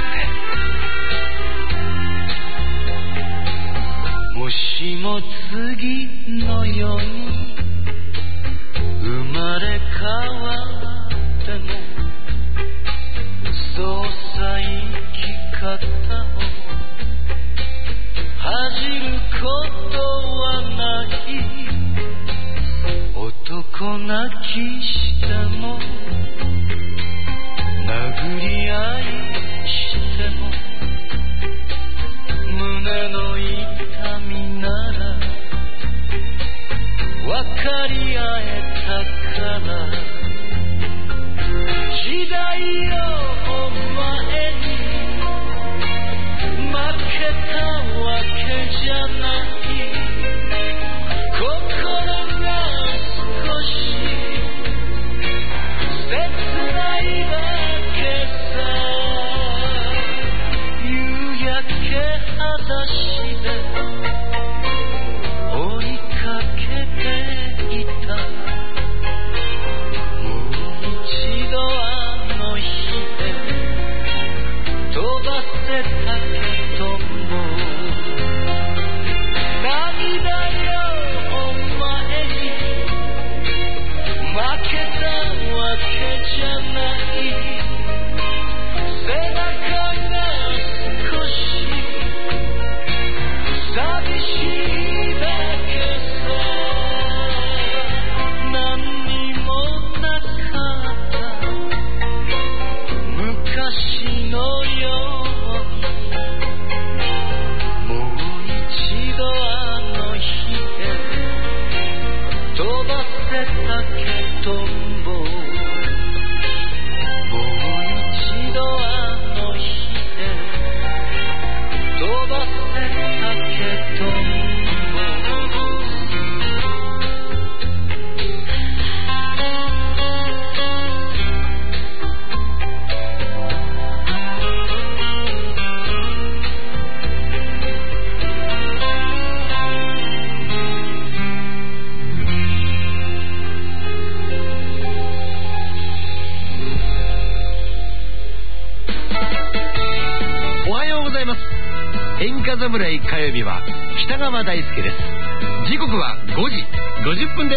もしも次のように生まれ変わっても、そうさ生き方を恥じることはない。男泣きしても殴り演歌侍火曜日は北川大輔です。時刻はごじごじゅっぷんです。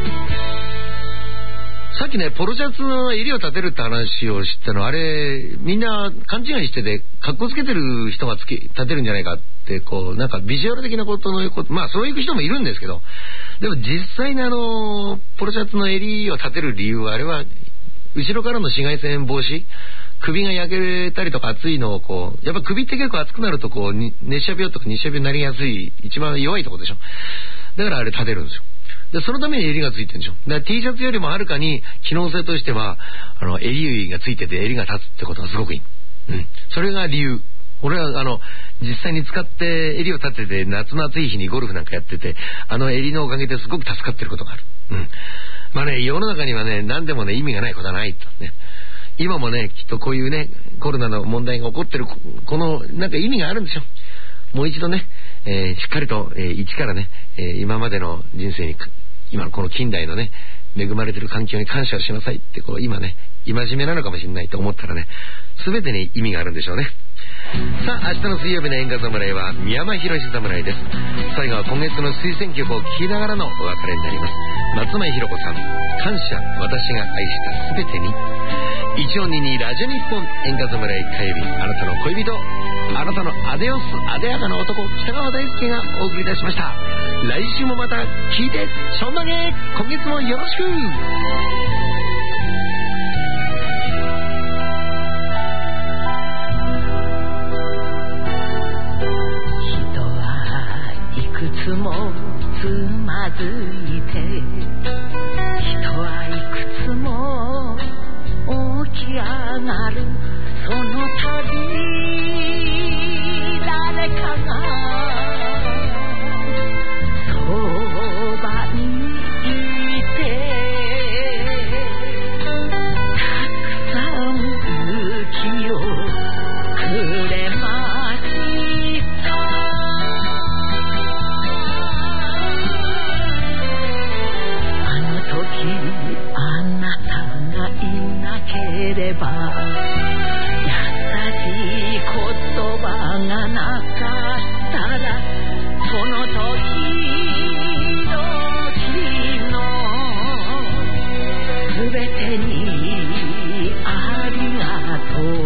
さっきね、ポロシャツの襟を立てるって話を知ったの、あれみんな勘違いしてて、かっこつけてる人がつけ立てるんじゃないかって、こうなんかビジュアル的なことのこと、まあそういう人もいるんですけど、でも実際にあのポロシャツの襟を立てる理由は、あれは後ろからの紫外線防止、首が焼けたりとか熱いのをこう、やっぱ首って結構熱くなるとこう熱射病とか日射病になりやすい一番弱いところでしょ。だからあれ立てるんですよ。でそのために襟がついてるんでしょ。だから T シャツよりもはるかに機能性としてはあの襟がついてて襟が立つってことがすごくいい。うん。それが理由。俺はあの実際に使って襟を立てて夏の暑い日にゴルフなんかやってて、あの襟のおかげですごく助かってることがある。うん。まあね、世の中にはね、何でもね意味がないことはないとね。今もねきっとこういうねコロナの問題が起こってるこのなんか意味があるんでしょ。もう一度ね、えー、しっかりと、えー、一からね、えー、今までの人生に今のこの近代のね恵まれてる環境に感謝をしなさいってこう今ね戒めなのかもしれないと思ったらね、全てに意味があるんでしょうね。さあ明日の水曜日の演歌侍は宮山博士侍です。最後は今月の推薦曲を聴きながらのお別れになります。松前ひろ子さん、感謝私が愛したすべてに。いちおんににラジオ日本演歌侍火曜日、あなたの恋人、あなたのアデオスアデヤカの男、北川大輔がお送りいたしました。来週もまた聞いてちょんまげ、今月もよろしく。 人はいくつもつまずいて、人はいくつも起き上がる、その度誰かがそばにいて、たくさん勇気をくれました。あの時あなたがいなければ、優しい言葉がなかったら、その時々のすべてにありがとう。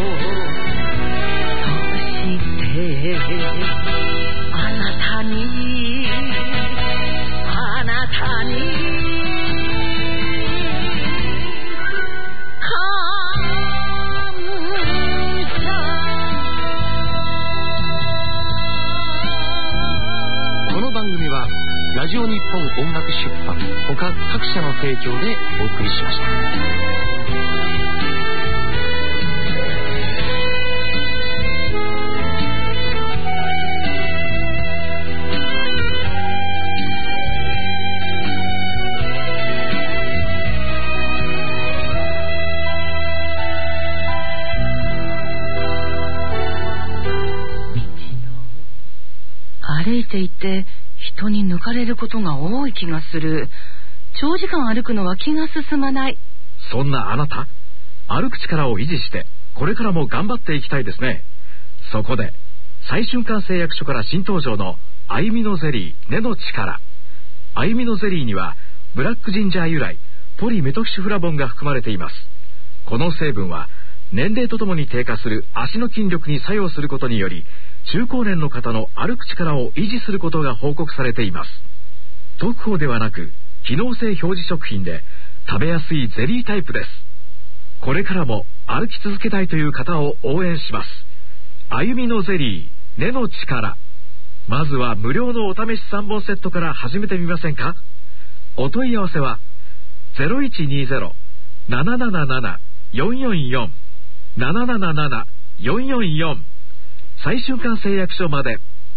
そしてあなたにあなたにラジオ日本音楽出版他各社の提供でお送りしました。 歩いていて人に抜かれることが多い気がする。長時間歩くのは気が進まない。 そんなあなた、歩く力を維持してこれからも頑張っていきたいですね。そこで最瞬間製薬所から新登場のあゆみのゼリー根の力。あゆみのゼリーにはブラックジンジャー由来ポリメトキシフラボンが含まれています。この成分は年齢とともに低下する足の筋力に作用することにより、中高年の方の歩く力を維持することが報告されています。特報ではなく機能性表示食品で食べやすいゼリータイプです。これからも歩き続けたいという方を応援します。あゆみのゼリー根の力。まずは無料のお試しさんぼんセットから始めてみませんか。お問い合わせは ゼロいちにゼロ ななななな よんよんよん ななななな よんよんよん最瞬間製薬所まで。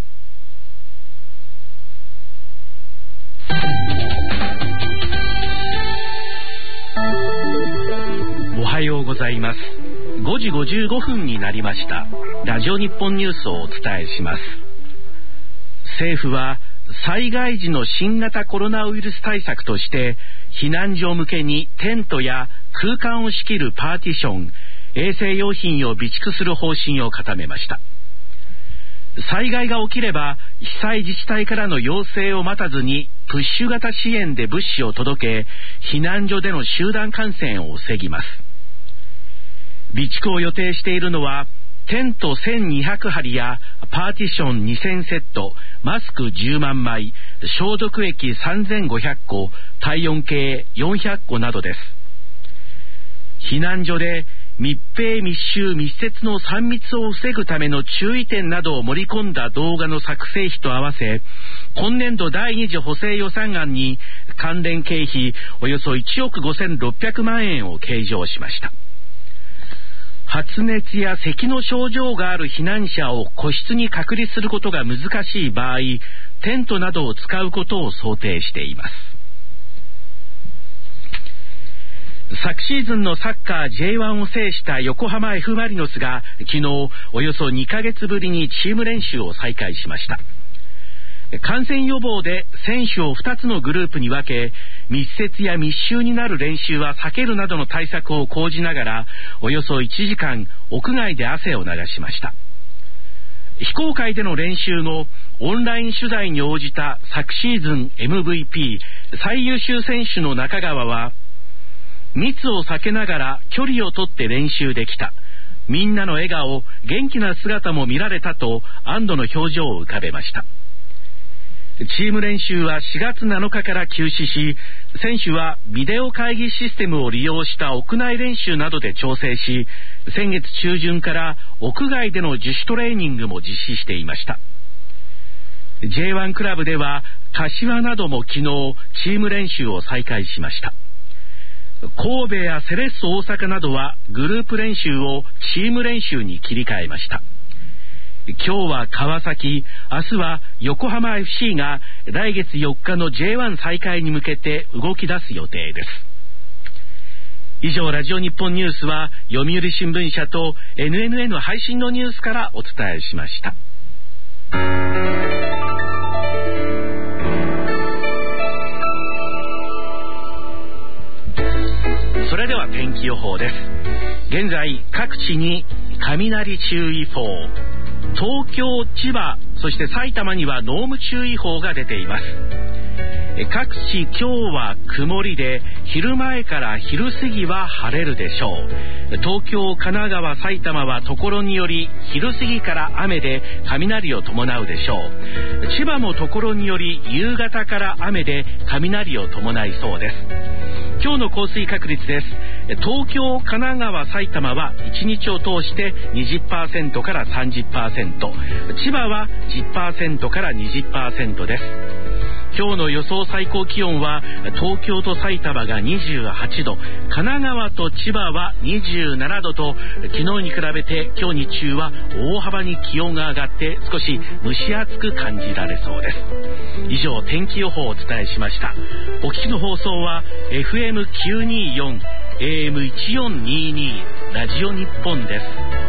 おはようございます。ごじごじゅうごふんになりました。ラジオ日本ニュースをお伝えします。政府は災害時の新型コロナウイルス対策として避難所向けにテントや空間を仕切るパーティション、衛生用品を備蓄する方針を固めました。 災害が起きれば被災自治体からの要請を待たずにプッシュ型支援で物資を届け、避難所での集団感染を防ぎます。備蓄を予定しているのはテントせんにひゃくはりやパーティションにせんセット、マスクじゅうまんまい、消毒液さんぜんごひゃっこ、体温計よんひゃっこなどです。避難所で密閉密集密接のさん密を防ぐための注意点などを盛り込んだ動画の作成費と合わせ、今年度だいに次補正予算案に関連経費およそいちおくごせんろっぴゃくまんえんを計上しました。発熱や咳の症状がある避難者を個室に隔離することが難しい場合、テントなどを使うことを想定しています。昨シーズンのサッカー ジェイワン を制した横浜 F マリノスが昨日およそにかげつぶりにチーム練習を再開しました。感染予防で選手をふたつのグループに分け、密接や密集になる練習は避けるなどの対策を講じながら、およそいちじかん屋外で汗を流しました。非公開での練習後、オンライン取材に応じた昨シーズン エムブイピー 最優秀選手の中川は、密を避けながら距離をとって練習できた、みんなの笑顔、元気な姿も見られたと安堵の表情を浮かべました。チーム練習はしがつなのかから休止し、選手はビデオ会議システムを利用した屋内練習などで調整し、先月中旬から屋外での自主トレーニングも実施していました。 ジェイワン クラブでは柏なども昨日チーム練習を再開しました。神戸やセレッソ大阪などはグループ練習をチーム練習に切り替えました。今日は川崎、明日は横浜 エフシー が来月よっかの ジェイワン 再開に向けて動き出す予定です。以上、ラジオ日本ニュースは読売新聞社と エヌエヌエヌ 配信のニュースからお伝えしました。それでは天気予報です。現在各地に雷注意報、東京、千葉、そして埼玉には濃霧注意報が出ています。各地今日は曇りで、昼前から昼過ぎは晴れるでしょう。東京、神奈川、埼玉は所により昼過ぎから雨で雷を伴うでしょう。千葉も所により夕方から雨で雷を伴いそうです。今日の降水確率です。東京、神奈川、埼玉はいちにちを通して にじゅっパーセント から さんじゅっパーセント、千葉は じゅっパーセント から にじゅっパーセント です。今日の予想最高気温は東京と埼玉がにじゅうはちど、神奈川と千葉はにじゅうななどと、昨日に比べて今日日中は大幅に気温が上がって少し蒸し暑く感じられそうです。以上、天気予報をお伝えしました。お聞きの放送は エフエムきゅうにーよん、エーエムせんよんひゃくにじゅうに ラジオ日本です。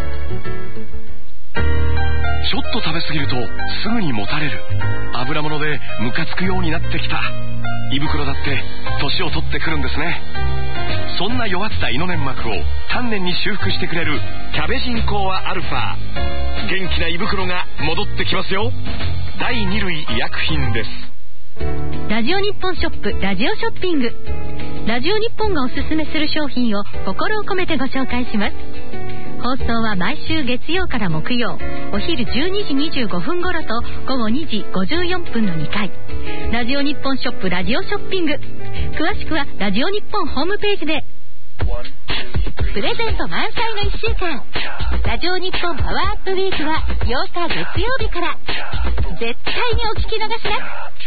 ちょっと食べ過ぎるとすぐにもたれる、油物でムカつくようになってきた。胃袋だって年を取ってくるんですね。そんな弱った胃の粘膜を丹念に修復してくれるキャベジンコアアルファ、元気な胃袋が戻ってきますよ。第二類医薬品です。 ラジオ日本ショップ、ラジオショッピング。ラジオ日本がおすすめする商品を心を込めてご紹介します。放送は毎週月曜から木曜、お昼じゅうにじにじゅうごふん頃と午後にじごじゅうよんぷんのにかい。ラジオ日本ショップ、ラジオショッピング。詳しくはラジオ日本ホームページで。プレゼント満載のいっしゅうかん、ラジオ日本パワーアップウィークはようか月曜日から。絶対にお聞き逃しなく。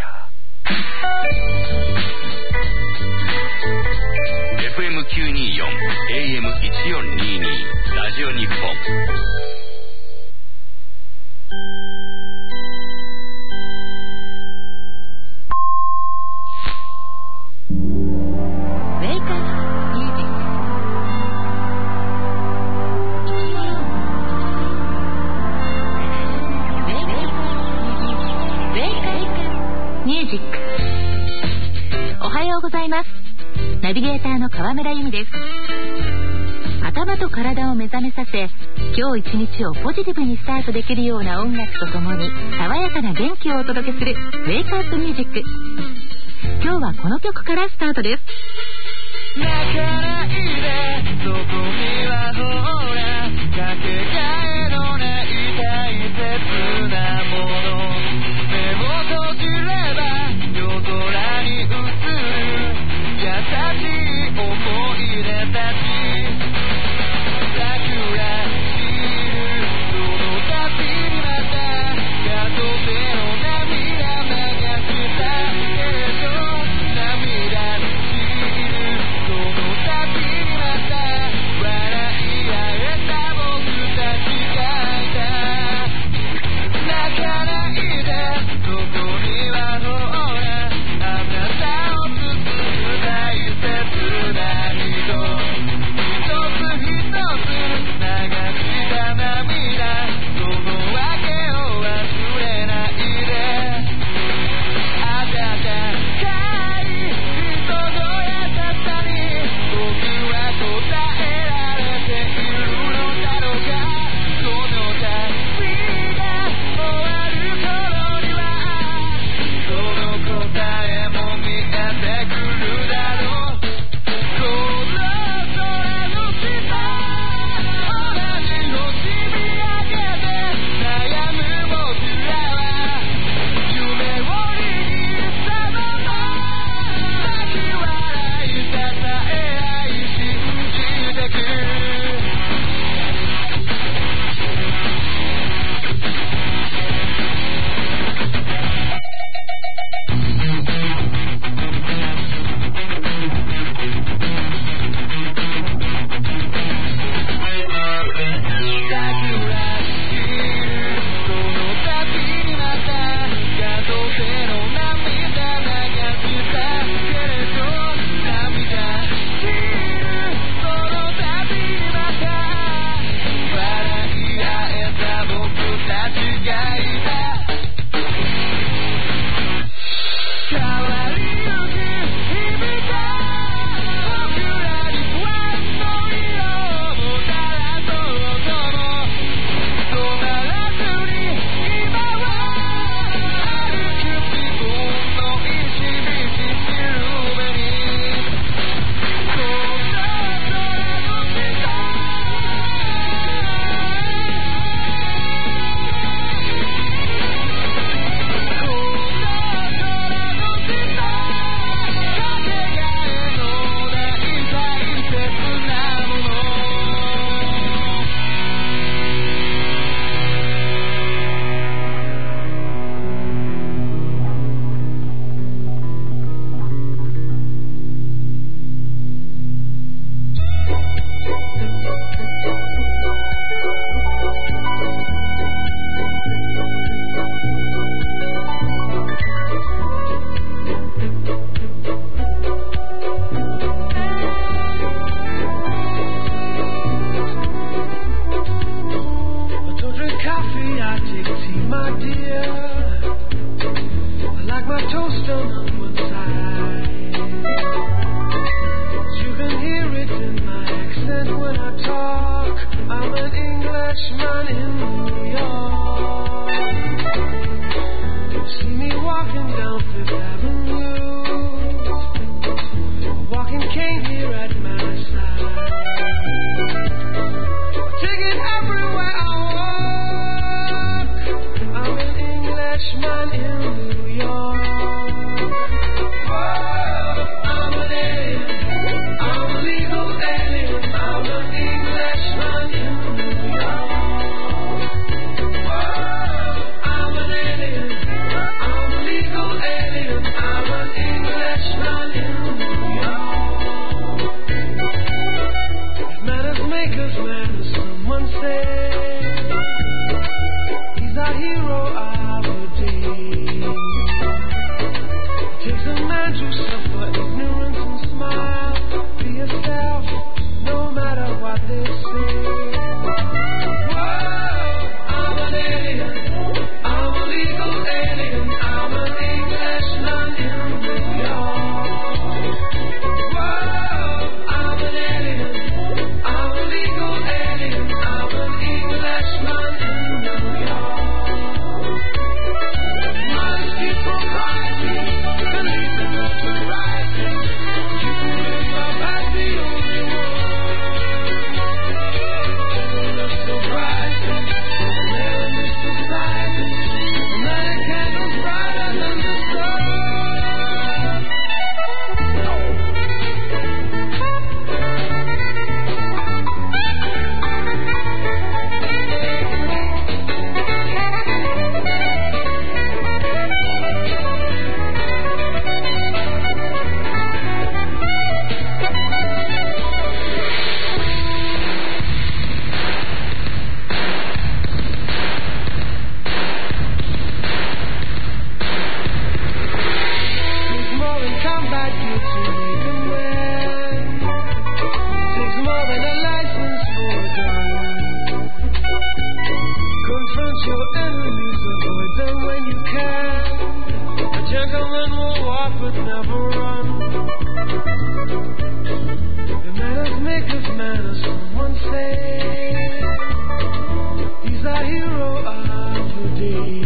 エフエムきゅうにーよん、エーエムせんよんひゃくにじゅうに ラジオ日本。 おはようございます。ナビゲーターの川村由美です。 頭と体を目覚めさせ、今日一日をポジティブにスタートできるような音楽とともに爽やかな元気をお届けするウェイクアップミュージック。今日はこの曲からスタートです。 泣かないで、そこにはほらかけがえのない大切なもの、目を閉じれば夜空に映る優しい思い出たち、桜散るその度にまたガトでの涙流したけれど、涙散るその度にまた笑い合えた僕たちがいた。泣かないで、そこにはほらあなたを包む大切な人、一つ一つ流した涙、その訳を忘れないで。温かい人の優しさに僕は答えられているのだろうか。この旅が終わる頃にはその答えも見えてくるだろう。この空の下同じ星見上げて悩む僕らは夢を握ったまま泣き笑い支え合い信じてく。 Whoa, I'm an alien. I'm a legal children will walk but never run. The manners make us manners, someone say. He's our hero of the day.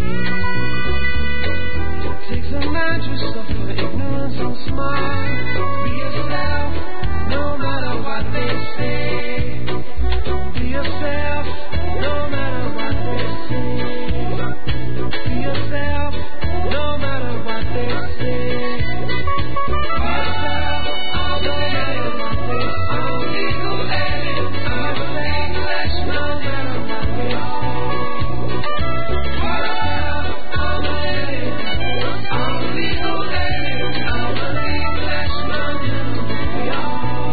Takes a man to suffer ignorance and smile. Be yourself, no matter what they say. Be yourself, no matter what they say. Be yourself, no matter what they say. Be yourself, no matter what they say. I'm legal alien, I'm a English, no matter what they say. I'm an alien, I'm legal alien, I'm an English, no matter what they are.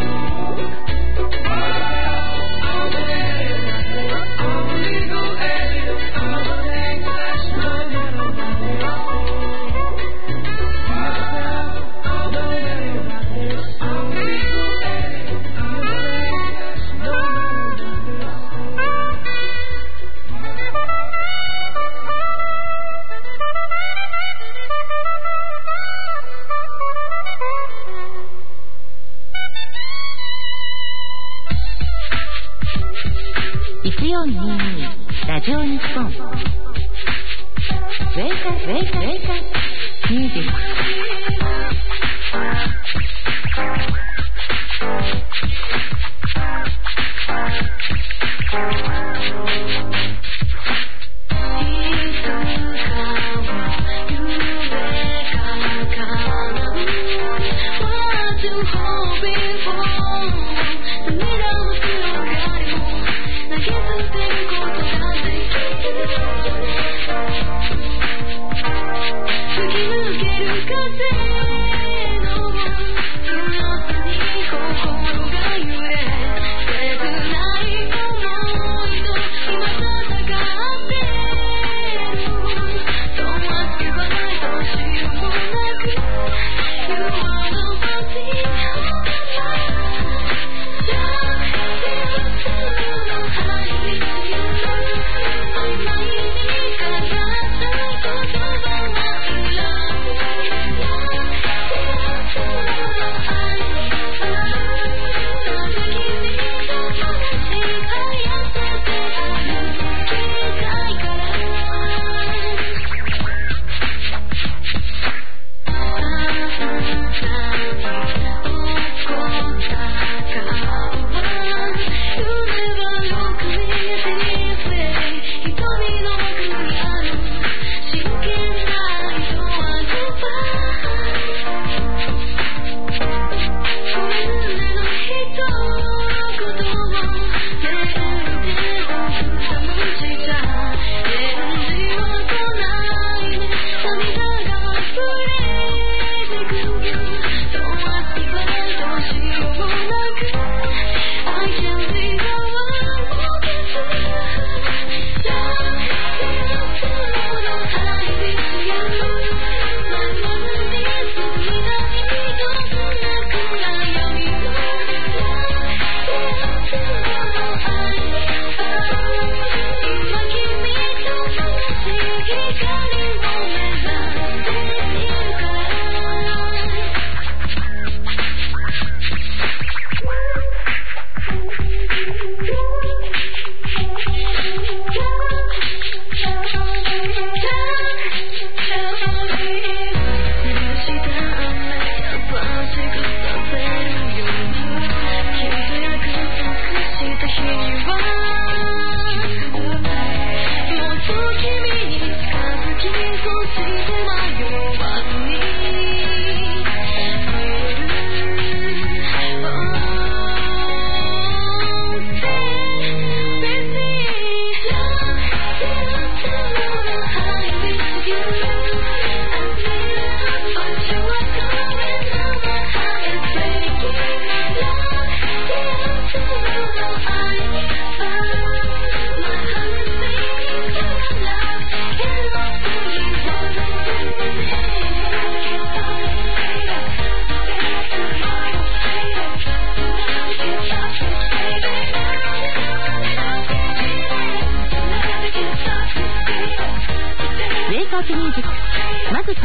I'm an alien, I'm legal alien, I'm an English, no matter what they are. I'm an alien, I'm legal alien, I'm an English, no matter what they are. いちよんにーにーラジオ日本ウェイカウェイカウェイカミュージック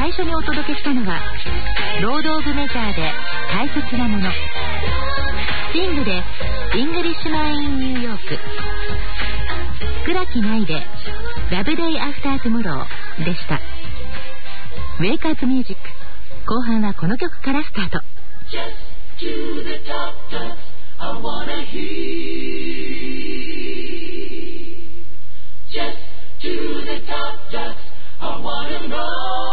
最初にお届けしたのはロード・オブ・メジャーで大切なもの、スティングでイングリッシュマン・イン・ニューヨーク、倉木舞でラブデイ・アフター・トゥモローでした。ウェイクアップミュージック、後半はこの曲からスタート。 Just to the top, top, I wanna hear. Just to the top, top, I wanna know.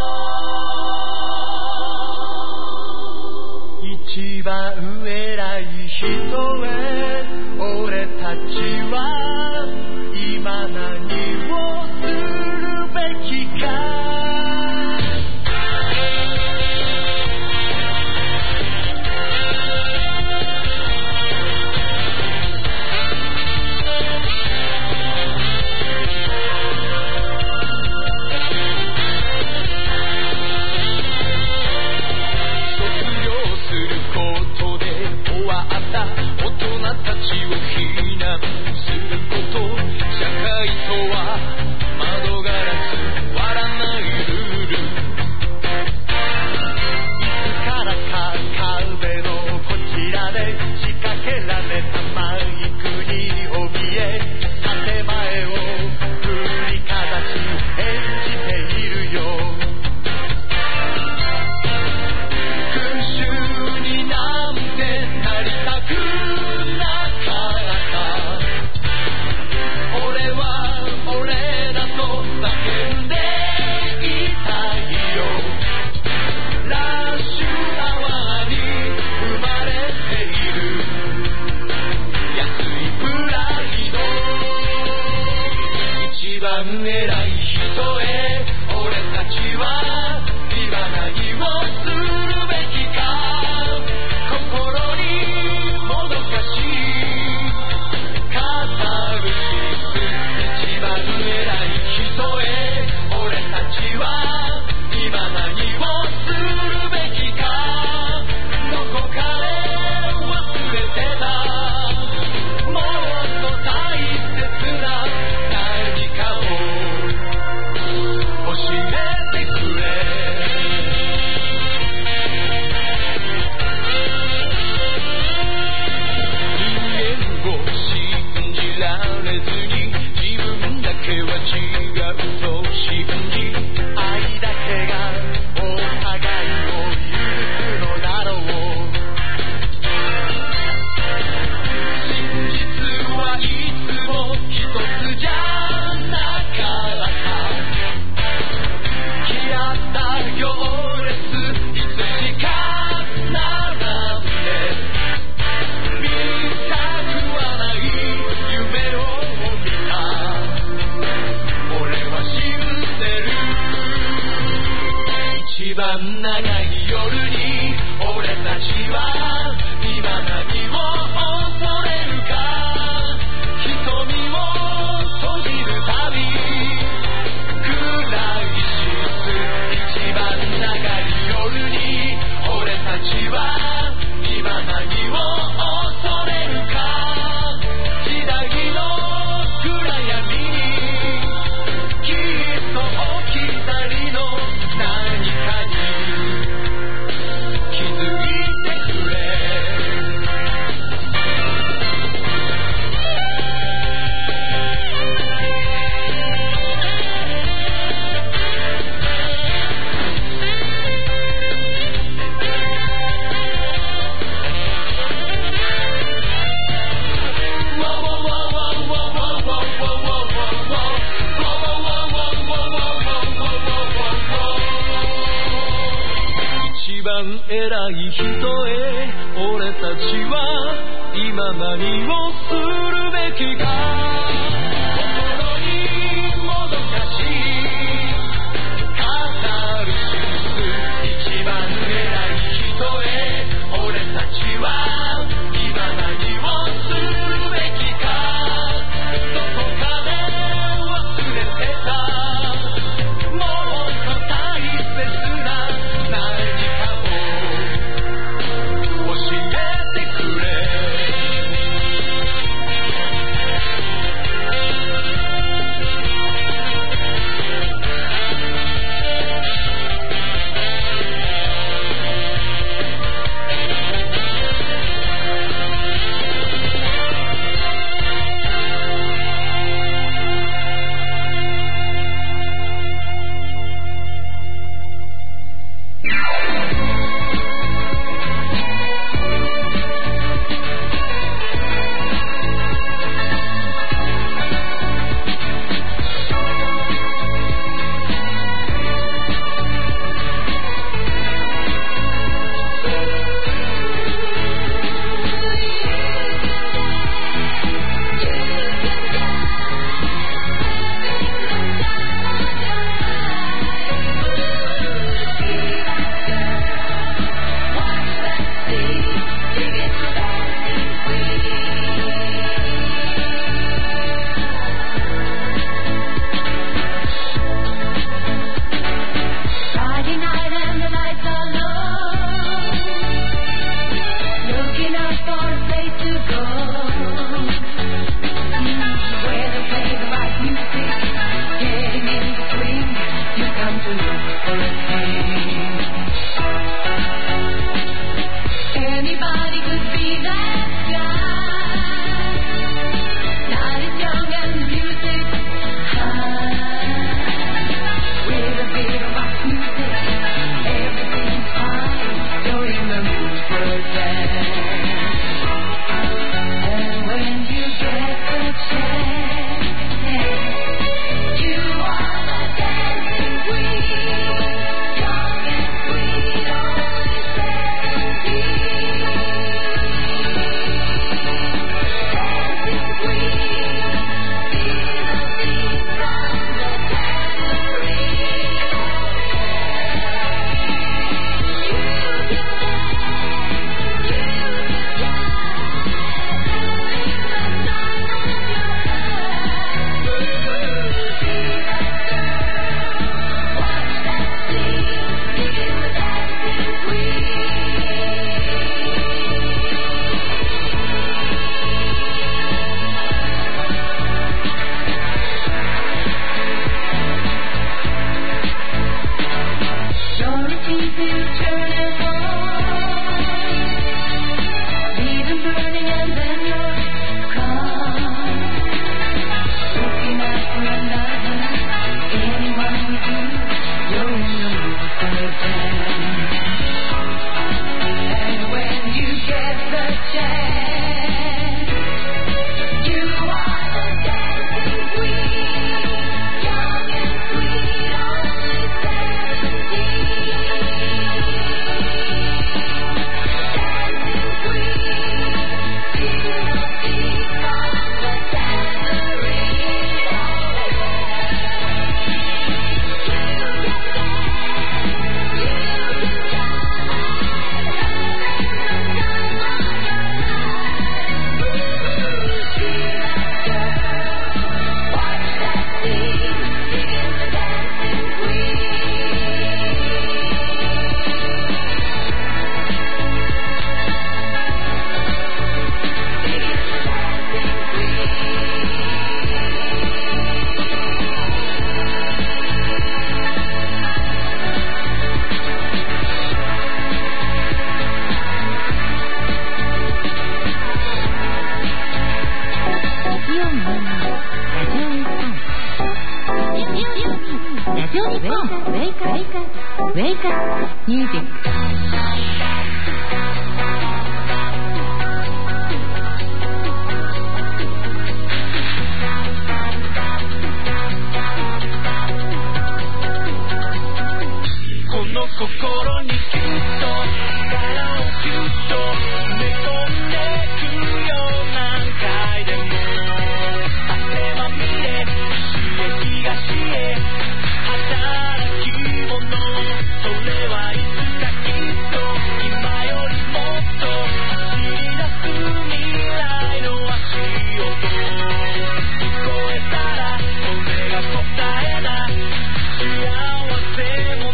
一番偉い人へ俺たちは今何をするべきか。 教えてくれンウェイクアップウェイクアップミュージック。 この心にきっと力をぎゅっと埋め込んでくよ何回でも汗まみれ刺激がしえ働き者それはいつかきっと今よりもっと走り出す未来の足音聞こえたらそれが答えだ幸せ者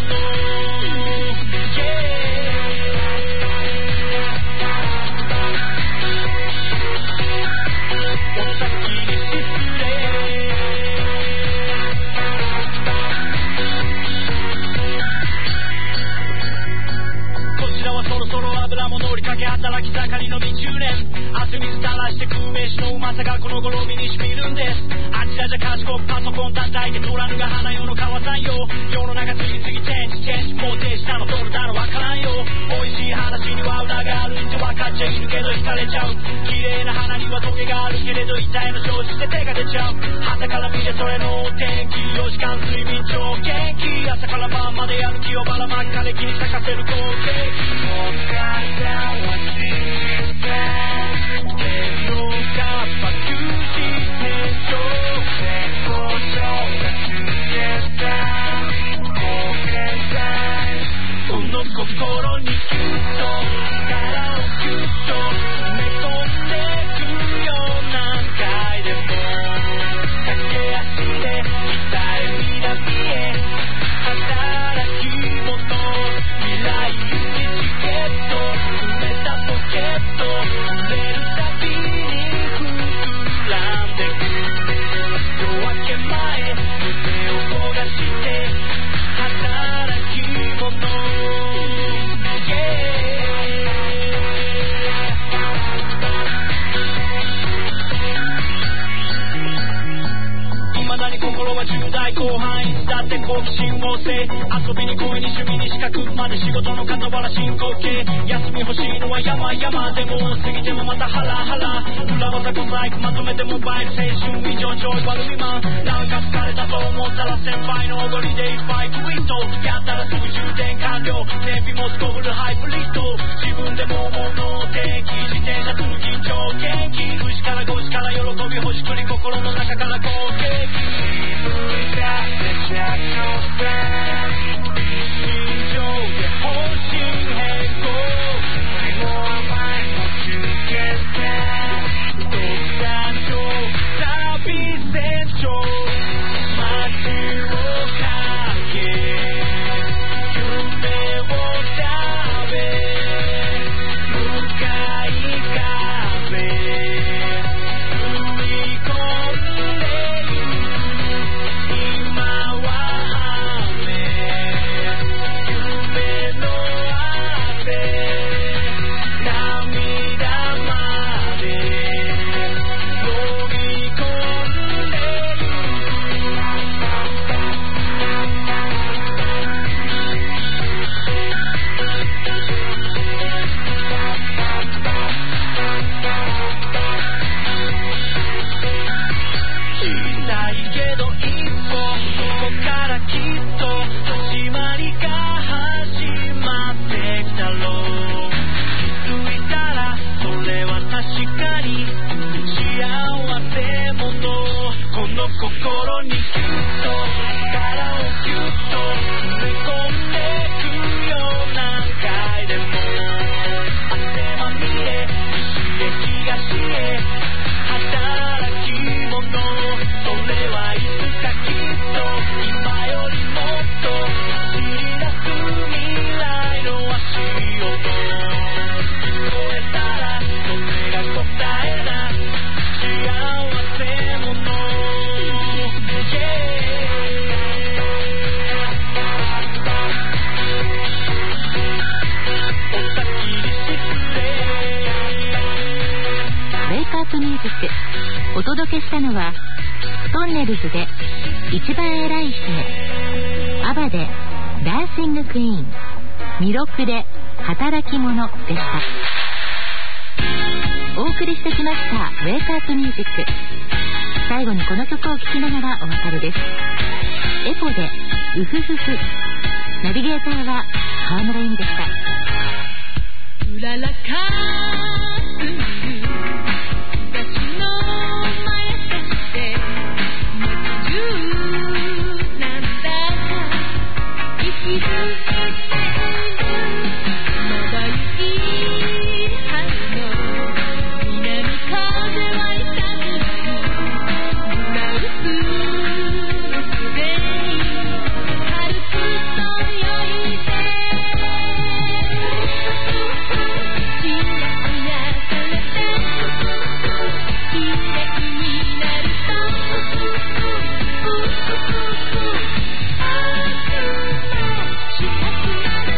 働き盛りの未中年汗水垂らして食う飯のうまさがこの頃身にしみるんです。あちらじゃ賢くパソコン叩いて取らぬが花世の川さんよ。世の中次々チェンジチェンジ肯定したのどれだろわからんよ。美味しい話には裏があるって分かっちゃいるけど惹かれちゃう。綺麗な花にはトゲがあるけれど痛いの生じて手が出ちゃう。旗から見てそれのお天気よじかん睡眠超元気朝から晩までやる気をばらまく枯れ木に咲かせる好景気もう体はこの心にきっと力をぎゅっと埋め込んでくよ何回でも駆け足で北へ南へ働き者未来行きチケット埋めたポケット触れるたびに膨らんでく夜明け前胸を焦がして働き者心はじゅう代後半いつだって好奇心旺盛遊びに恋に趣味に資格まで仕事の傍ら進行形休み欲しいのは山々でも過ぎてもまたハラハラ裏技小細工まとめてモバイル青春以上ちょい悪未満なんか疲れたと思ったら先輩の踊りでいっぱいクイットやったらすぐ充電完了燃費もすこぶるハイブリッド自分でも思うの天気自転車通勤超元気牛から腰から喜び欲しくり心の中から好景気心にぎゅっと力をぎゅっと埋め込んでくよ何回でも汗まみれ刺激がしえ働き者それはいつかきっと今よりもっと走り出す未来の足音聞こえたらそれが答えだ幸せ者ミュージックお届けしたのはトンネルズで一番偉い人へアバでダンシングクイーン、弥勒で働き者でした。お送りしてきましたウェイクアップミュージック。最後にこの曲を聴きながらお別れです。エポでウフフフ。ナビゲーターは川村由美でした。うららかす昔の前として夢中なんだか生きるまだいい春の南風はいたずらにブラウスの袖に軽くとよいでちやほやされてきれいになると近くなる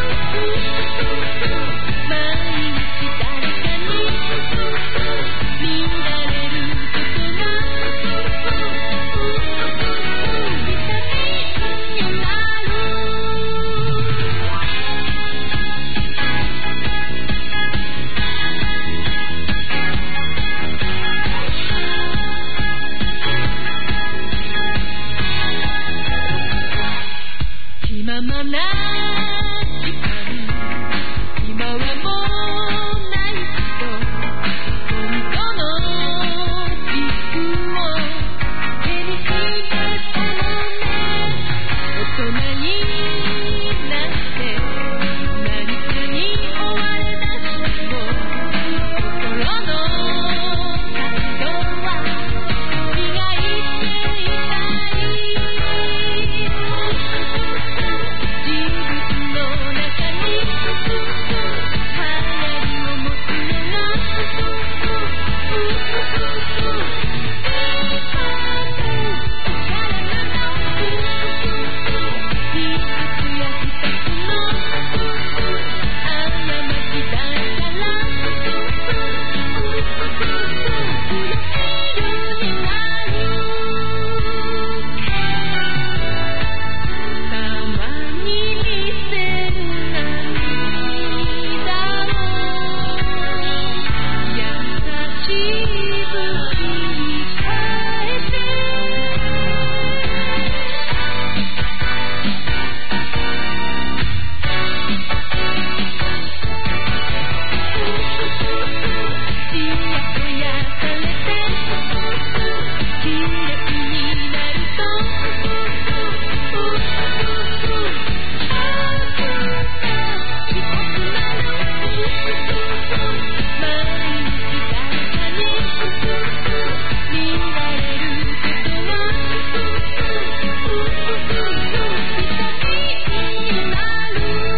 毎日誰かに見られることがビタミンになる。気ままな時間、今はもうないけど本当の自分を手に入れたのね。大人になって何かに追われ出しても心の活動は磨いていたい。自分の中に流行りを持つのが一つや二つの過ちだからプロフィールになる。たまに見せる涙を優しい武器に変えてちやほやされてきれいになると近くなる毎日誰かに見られることがビタミンになる。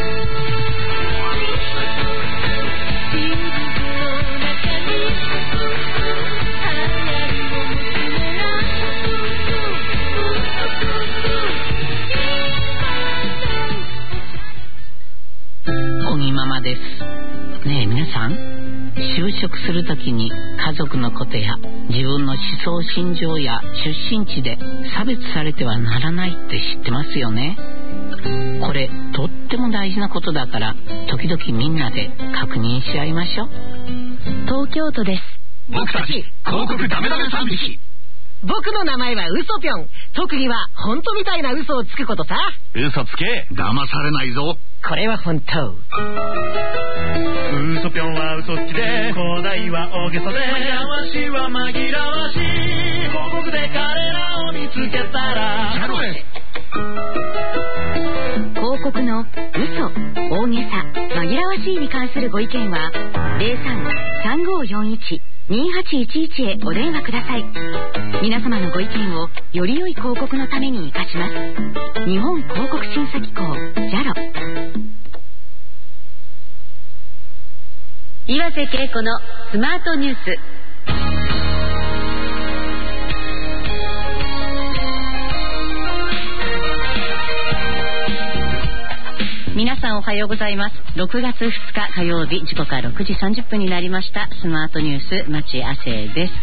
自分の中に流行りを持つのが小木ママです。ねえ皆さん、就職するときに家族のことや自分の思想信条や出身地で差別されてはならないって知ってますよね。これとっても大事なことだから、時々みんなで確認し合いましょう。 東京都です。 僕たち広告ダメダメさん匹。 僕の名前はウソぴょん。特技は本当みたいな嘘をつくことさ。 嘘つけ。騙されないぞ。 これは本当。 ウソぴょんは嘘つきで、古代は大げさで、紛らわしは紛らわしい。広告で彼らを見つけたら広告の嘘、大げさ、紛らわしいに関するご意見は ゼロさん さんごよんいち にはちいちいち へお電話ください。皆様のご意見をより良い広告のために生かします。日本広告審査機構 ジャロ。 岩瀬恵子のスマートニュース。皆さんおはようございます。ろくがつふつか火曜日、時刻はろくじさんじゅっぷんになりました。スマートニュース、町亜生です。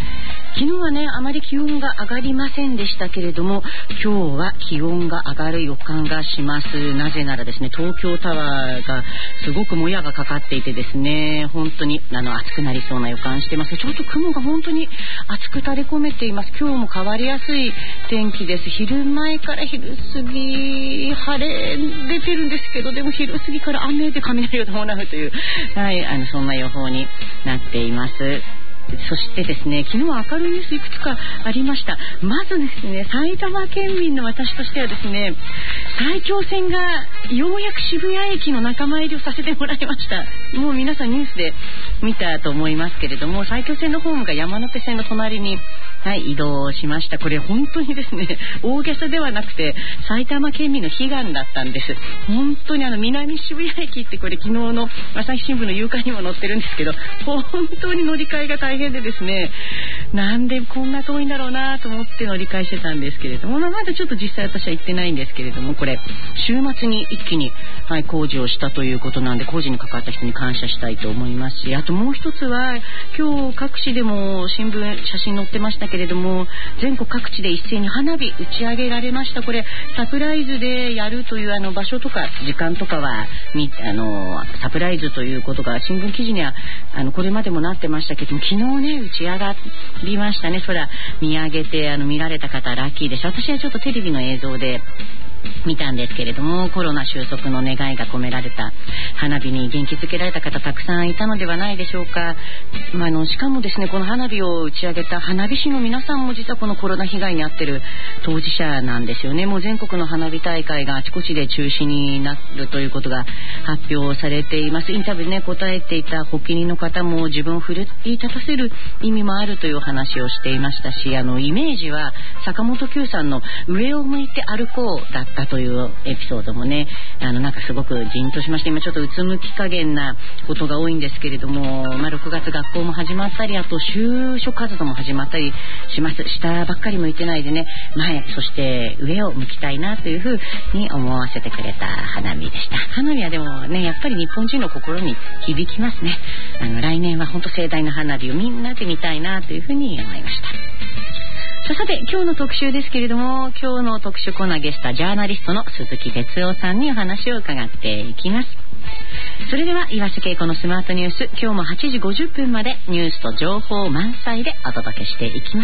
昨日はねあまり気温が上がりませんでしたけれども、今日は気温が上がる予感がします。なぜならですね、東京タワーがすごくもやがかかっていてですね、本当にあの暑くなりそうな予感してます。ちょっと雲が本当に厚く垂れ込めています。今日も変わりやすい天気です。昼前から昼過ぎ晴れ出てるんですけど、でも昼過ぎから雨で雷を伴うという、はい、あのそんな予報になっています。そしてですね、昨日は明るいニュースいくつかありました。まずですね、埼玉県民の私としてはですね、埼京線がようやく渋谷駅の仲間入りをさせてもらいました。もう皆さんニュースで見たと思いますけれども、埼京線のホームが山手線の隣に、はい、移動しました。これ本当にですね、大げさではなくて埼玉県民の悲願だったんです。本当にあの南渋谷駅って、これ昨日の朝日新聞の夕刊にも載ってるんですけど、本当に乗り換えが大変でですね、なんでこんな遠いんだろうなと思って乗り換えしてたんですけれども、まだちょっと実際私は行ってないんですけれども、これ週末に一気に、はい、工事をしたということなんで、工事に関わった人に感謝したいと思いますし、あともう一つは今日各地でも新聞写真載ってましたけれども、全国各地で一斉に花火打ち上げられました。これサプライズでやるというあの場所とか時間とかはみあのサプライズということが新聞記事にはあのこれまでもなってましたけども、昨日ね打ち上がりましたね。空見上げてあの見られた方ラッキーです。私はちょっとテレビの映像で見たんですけれども、コロナ収束の願いが込められた花火に元気づけられた方たくさんいたのではないでしょうか。まあ、あのしかもですね、この花火を打ち上げた花火師の皆さんも実はこのコロナ被害に遭ってる当事者なんですよね。もう全国の花火大会があちこちで中止になるということが発表されています。インタビューね答えていた発起人の方も自分を奮い立たせる意味もあるという話をしていましたし、あのイメージは坂本九さんの上を向いて歩こうだったというエピソードもね、あのなんかすごくじんとしまして、今ちょっとうつむき加減なことが多いんですけれども、まあ、ろくがつ学校も始まったり、あと就職活動も始まったりします。下ばっかり向いてないでね、前そして上を向きたいなというふうに思わせてくれた花火でした。花火はでもねやっぱり日本人の心に響きますね。あの来年は本当盛大な花火をみんなで見たいなというふうに思いました。さて今日の特集ですけれども、今日の特集コーナーゲストはジャーナリストの鈴木哲夫さんにお話を伺っていきます。それでは岩瀬恵子のスマートニュース、今日もはちじごじゅっぷんまでニュースと情報満載でお届けしていきます。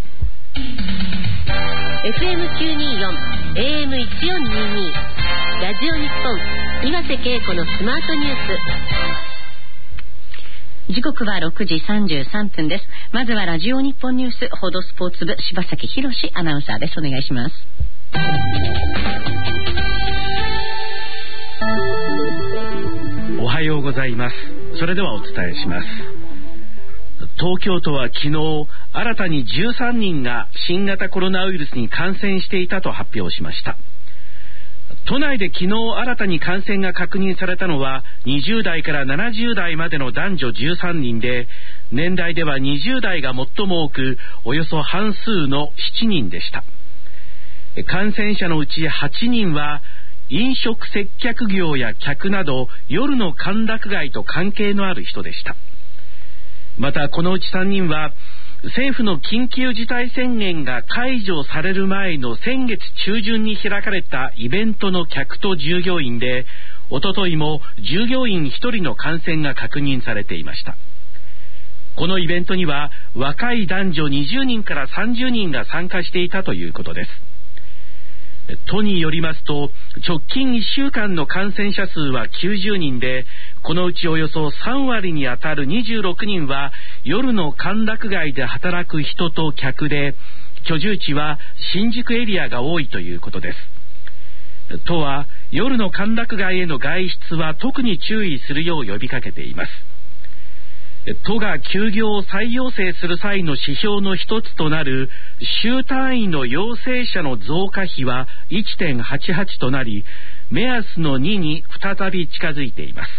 エフエムきゅうにーよん エーエムいちよんにーにー ラジオ日本岩瀬恵子のスマートニュース。 時刻はろくじさんじゅうさんぷんです。まずはラジオ日本ニュース報道スポーツ部柴崎博史アナウンサーです。お願いします。 おはようございます。それではお伝えします。東京都は昨日新たにじゅうさんにんが新型コロナウイルスに感染していたと発表しました。都内で昨日新たに感染が確認されたのはにじゅうだいからななじゅうだいまでの男女じゅうさんにんで、年代ではにじゅうだいが最も多くおよそ半数のしちにんでした。感染者のうちはちにんは飲食接客業や客など夜の歓楽街と関係のある人でした。またこのうちさんにんは政府の緊急事態宣言が解除される前の先月中旬に開かれたイベントの客と従業員で、おとといも従業員ひとりの感染が確認されていました。このイベントには若い男女にじゅうにんからさんじゅうにんが参加していたということです。都によりますと直近いっしゅうかんの感染者数はきゅうじゅうにんで、このうちおよそさんわりにあたるにじゅうろくにんは夜の歓楽街で働く人と客で、居住地は新宿エリアが多いということです。都は夜の歓楽街への外出は特に注意するよう呼びかけています。都が休業を再要請する際の指標の一つとなる週単位の陽性者の増加比は いってんはちはち となり、目安のにに再び近づいています。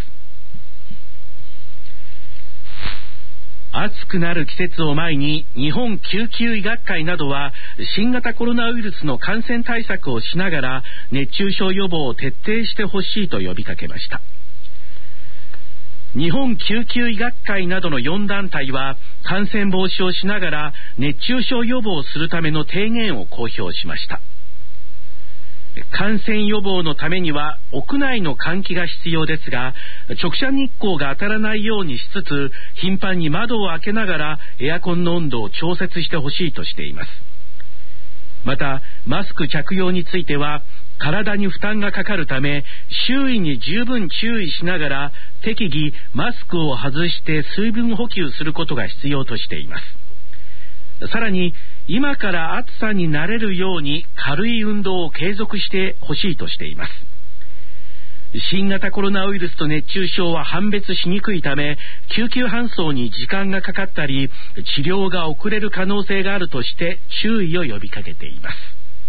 暑くなる季節を前に日本救急医学会などは新型コロナウイルスの感染対策をしながら熱中症予防を徹底してほしいと呼びかけました。 日本救急医学会などのよん団体は感染防止をしながら熱中症予防をするための提言を公表しました。感染予防のためには屋内の換気が必要ですが、直射日光が当たらないようにしつつ頻繁に窓を開けながらエアコンの温度を調節してほしいとしています。またマスク着用については体に負担がかかるため周囲に十分注意しながら適宜マスクを外して水分補給することが必要としています。さらに今から暑さに慣れるように軽い運動を継続してほしいとしています。新型コロナウイルスと熱中症は判別しにくいため救急搬送に時間がかかったり治療が遅れる可能性があるとして注意を呼びかけています。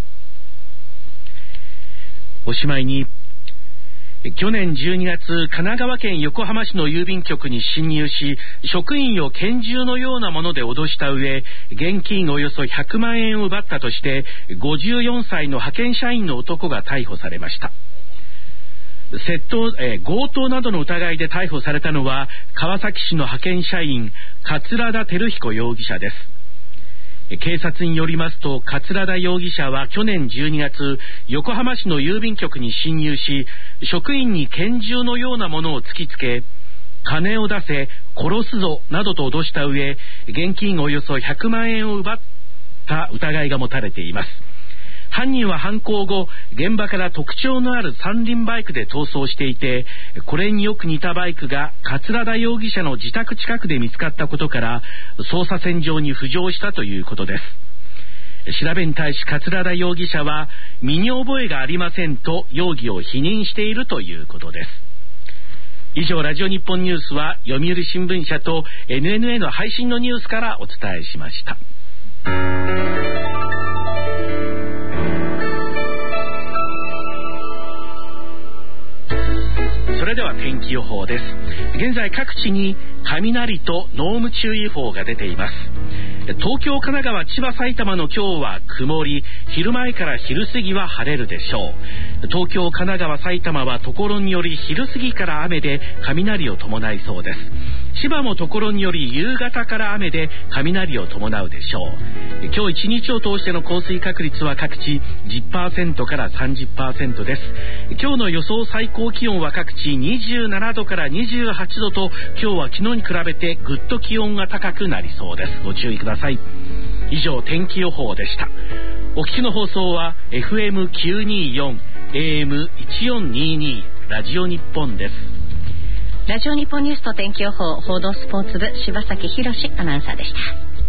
おしまいに、去年じゅうにがつ神奈川県横浜市の郵便局に侵入し職員を拳銃のようなもので脅した上現金およそひゃくまんえんを奪ったとしてごじゅうよんさいの派遣社員の男が逮捕されました。窃盗、えー、強盗などの疑いで逮捕されたのは川崎市の派遣社員桂田照彦容疑者です。警察によりますと桂田容疑者は去年じゅうにがつ横浜市の郵便局に侵入し職員に拳銃のようなものを突きつけ金を出せ殺すぞなどと脅した上現金およそひゃくまんえんを奪った疑いが持たれています。犯人は犯行後現場から特徴のある三輪バイクで逃走していてこれによく似たバイクが桂田容疑者の自宅近くで見つかったことから捜査線上に浮上したということです。調べに対し桂田容疑者は身に覚えがありませんと容疑を否認しているということです。以上ラジオ日本ニュースは読売新聞社と エヌエヌエー の配信のニュースからお伝えしました。それでは天気予報です。現在各地に雷と濃霧注意報が出ています。東京、神奈川、千葉、埼玉の今日は曇り、昼前から昼過ぎは晴れるでしょう。東京、神奈川、埼玉は所により昼過ぎから雨で雷を伴いそうです。千葉も所により夕方から雨で雷を伴うでしょう。今日一日を通しての降水確率は各地 じゅっパーセント から さんじゅっパーセント です。今日の予想最高気温は各地にじゅうななどからにじゅうはちどと今日は昨日に比べてぐっと気温が高くなりそうです。ご注意ください。以上天気予報でした。お聞きの放送は エフエムきゅうにーよん エーエムせんよんひゃくにじゅうに ラジオ日本です。 ラジオ日本ニュースと天気予報報道スポーツ部柴崎博アナウンサーでした。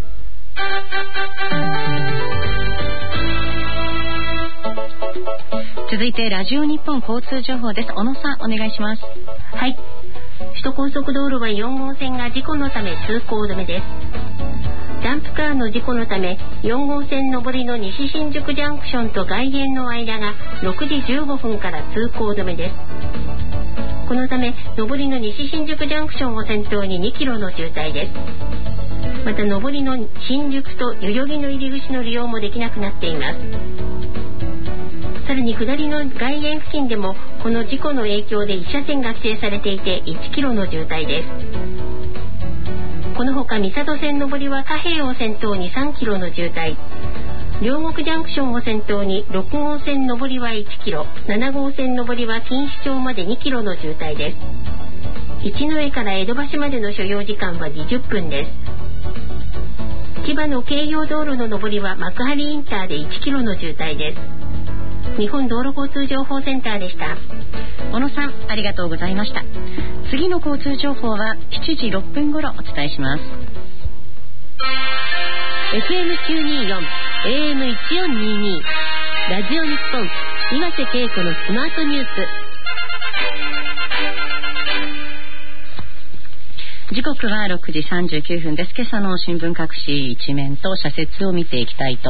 続いてラジオ日本交通情報です。小野さんお願いします。 はい、首都高速道路はよんごうせんが事故のため通行止めです。ダンプカーの事故のためよんごうせん上りの西新宿ジャンクションと外苑の間がろくじじゅうごふんから通行止めです。このため上りの西新宿ジャンクションを先頭ににキロの渋滞です。また上りの新宿と代々木の入り口の利用もできなくなっています。さらに下りの外苑付近でもこの事故の影響でいち車線が規制されていていちキロの渋滞です。このほか三郷線上りは貨幣を先頭にさんキロの渋滞、両国ジャンクションを先頭にろくごうせん上りはいちキロ、ななごうせん上りは錦糸町までにキロの渋滞です。一ノ江から江戸橋までの所要時間はにじゅっぷんです。千葉の京葉道路の上りは幕張インターでいちキロの渋滞です。日本道路交通情報センターでした。 小野さんありがとうございました。次の交通情報はしちじろっぷん頃お伝えします。 エフエムきゅうにーよん エーエムせんよんひゃくにじゅうに ラジオ日本岩瀬恵子のスマートニュース。 時刻はろくじさんじゅうきゅうふんです。今朝の新聞各紙一面と社説を見ていきたいと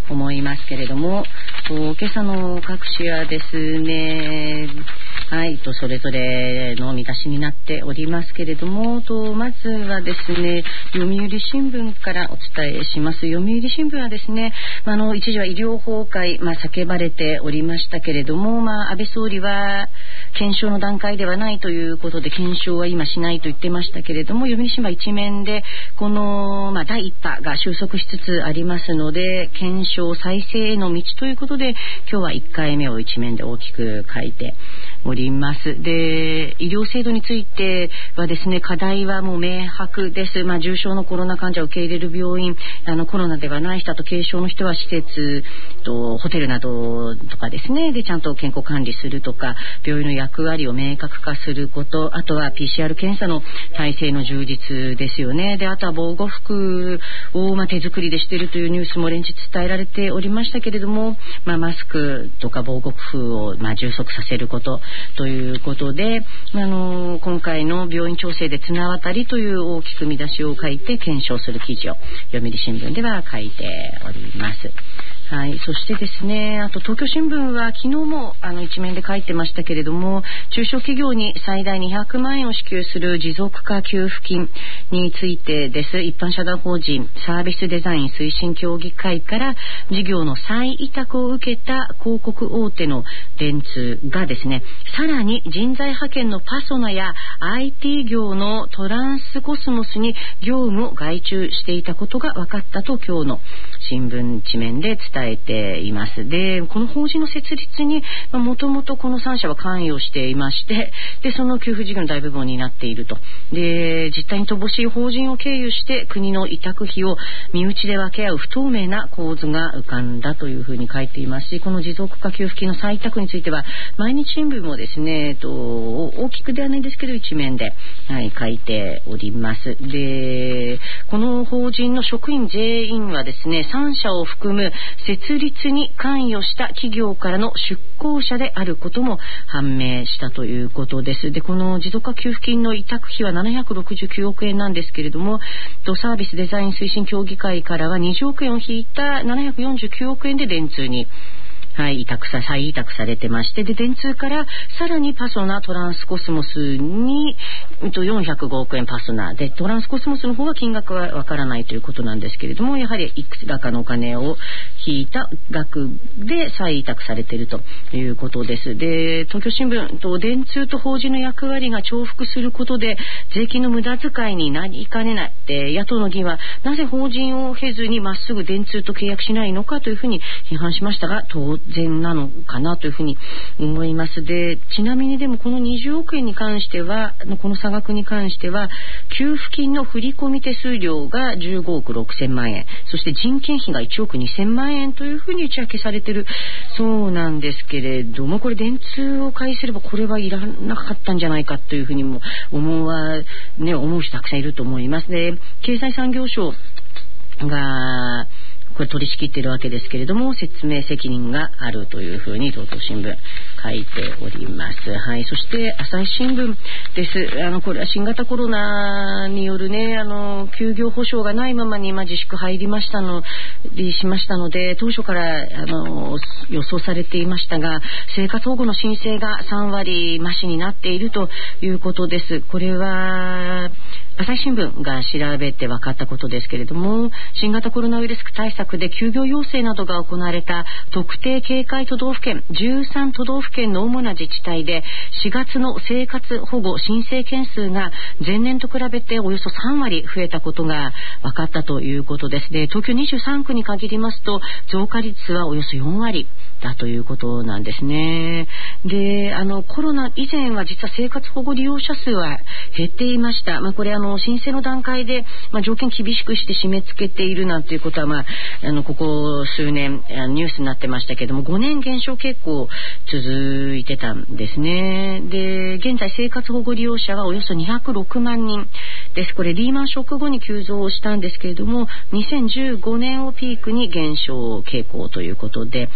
思いますけれども、今朝の各紙はですね、はいとそれぞれの見出しになっておりますけれども、とまずはですね、読売新聞からお伝えします。読売新聞はですね、あの一時は医療崩壊、まあ、叫ばれておりましたけれども、まあ、安倍総理は検証の段階ではないということで、検証は今しないと言ってましたけれども、読売新聞は一面でこの、まあ、だいいっ波が収束しつつありますので、検証再生への道ということで、今日はいっかいめを一面で大きく書いております。で、医療制度についてはですね、課題はもう明白です。まあ、重症のコロナ患者を受け入れる病院、あのコロナではない人と軽症の人は施設とホテルなどとかですね、でちゃんと健康管理するとか、病院の役割を明確化すること、あとは ピーシーアール 検査の体制の充実ですよね。で、あとは防護服を、まあ、手作りでしているというニュースも連日伝えられておりましたけれども、まあ、マスクとか防護服を、まあ、充足させることということで、あの今回の病院調整で綱渡りという大きく見出しを書いて検証する記事を読売新聞では書いております。はい、そしてですね、あと東京新聞は昨日もあの一面で書いてましたけれども、中小企業に最大にひゃくまんえんを支給する持続化給付金についてです。一般社団法人サービスデザイン推進協議会から事業の再委託を受けた広告大手の電通がですね、さらに人材派遣のパソナや アイティー 業のトランスコスモスに業務を外注していたことが分かったと今日の新聞一面で伝えています。で、この法人の設立にもともとこのさん社は関与していまして、でその給付事業の大部分になっていると。で、実態に乏しい法人を経由して国の委託費を身内で分け合う不透明な構図が浮かんだというふうに書いていますし、この持続化給付金の再委託については毎日新聞もですね、えっと、大きくではないんですけど一面で、はい、書いております。で、この法人の職員全員はですね、さん社を含む設立に関与した企業からの出向者であることも判明したということです。で、この持続化給付金の委託費はななひゃくろくじゅうきゅうおくえんなんですけれども、サービスデザイン推進協議会からはにじゅうおくえんを引いたななひゃくよんじゅうきゅうおくえんで電通にはい、委託さ、再委託されてまして、で、電通からさらにパソナ、トランスコスモスに、えっと、よんひゃくごおくえんパソナで、トランスコスモスの方は金額はわからないということなんですけれども、やはりいくらかのお金を引いた額で再委託されているということです。で、東京新聞と電通と法人の役割が重複することで、税金の無駄遣いになりかねない。で、野党の議員は、なぜ法人を経ずにまっすぐ電通と契約しないのかというふうに批判しましたが、当然なのかなというふうに思います。で、ちなみにでもこのにじゅうおくえんに関しては、この差額に関しては給付金の振込手数料がじゅうごおくろくせんまんえん、そして人件費がいちおくにせんまんえんというふうに打ち明けされているそうなんですけれども、これ電通を介すればこれはいらなかったんじゃないかというふうにも思わ、ね、思う人たくさんいると思います。で、経済産業省がこれ取り仕切っているわけですけれども、説明責任があるというふうに東京新聞書いております。はい、そして朝日新聞です。あのこれは新型コロナによるね、あの休業保障がないままに今自粛入りましたのりしましたので、当初からあの予想されていましたが、生活保護の申請がさんわり増しになっているということです。これは朝日新聞が調べて分かったことですけれども、新型コロナウイルス対策で休業要請などが行われた特定警戒都道府県じゅうさんとどうふけんの主な自治体でしがつの生活保護申請件数が前年と比べておよそさんわり増えたことが分かったということです。で、東京にじゅうさんくに限りますと増加率はおよそよんわりだということなんですね。で、あのコロナ以前は実は生活保護利用者数は減っていました。まあ、これあの申請の段階で、まあ、条件厳しくして締め付けているなんていうことは、まあ、あのここ数年ニュースになってましたけれども、ごねん減少傾向続いてたんですね。で、現在生活保護利用者はおよそにひゃくろくまんにんです。これリーマンショック後に急増したんですけれども、にせんじゅうごねんをピークに減少傾向ということで、で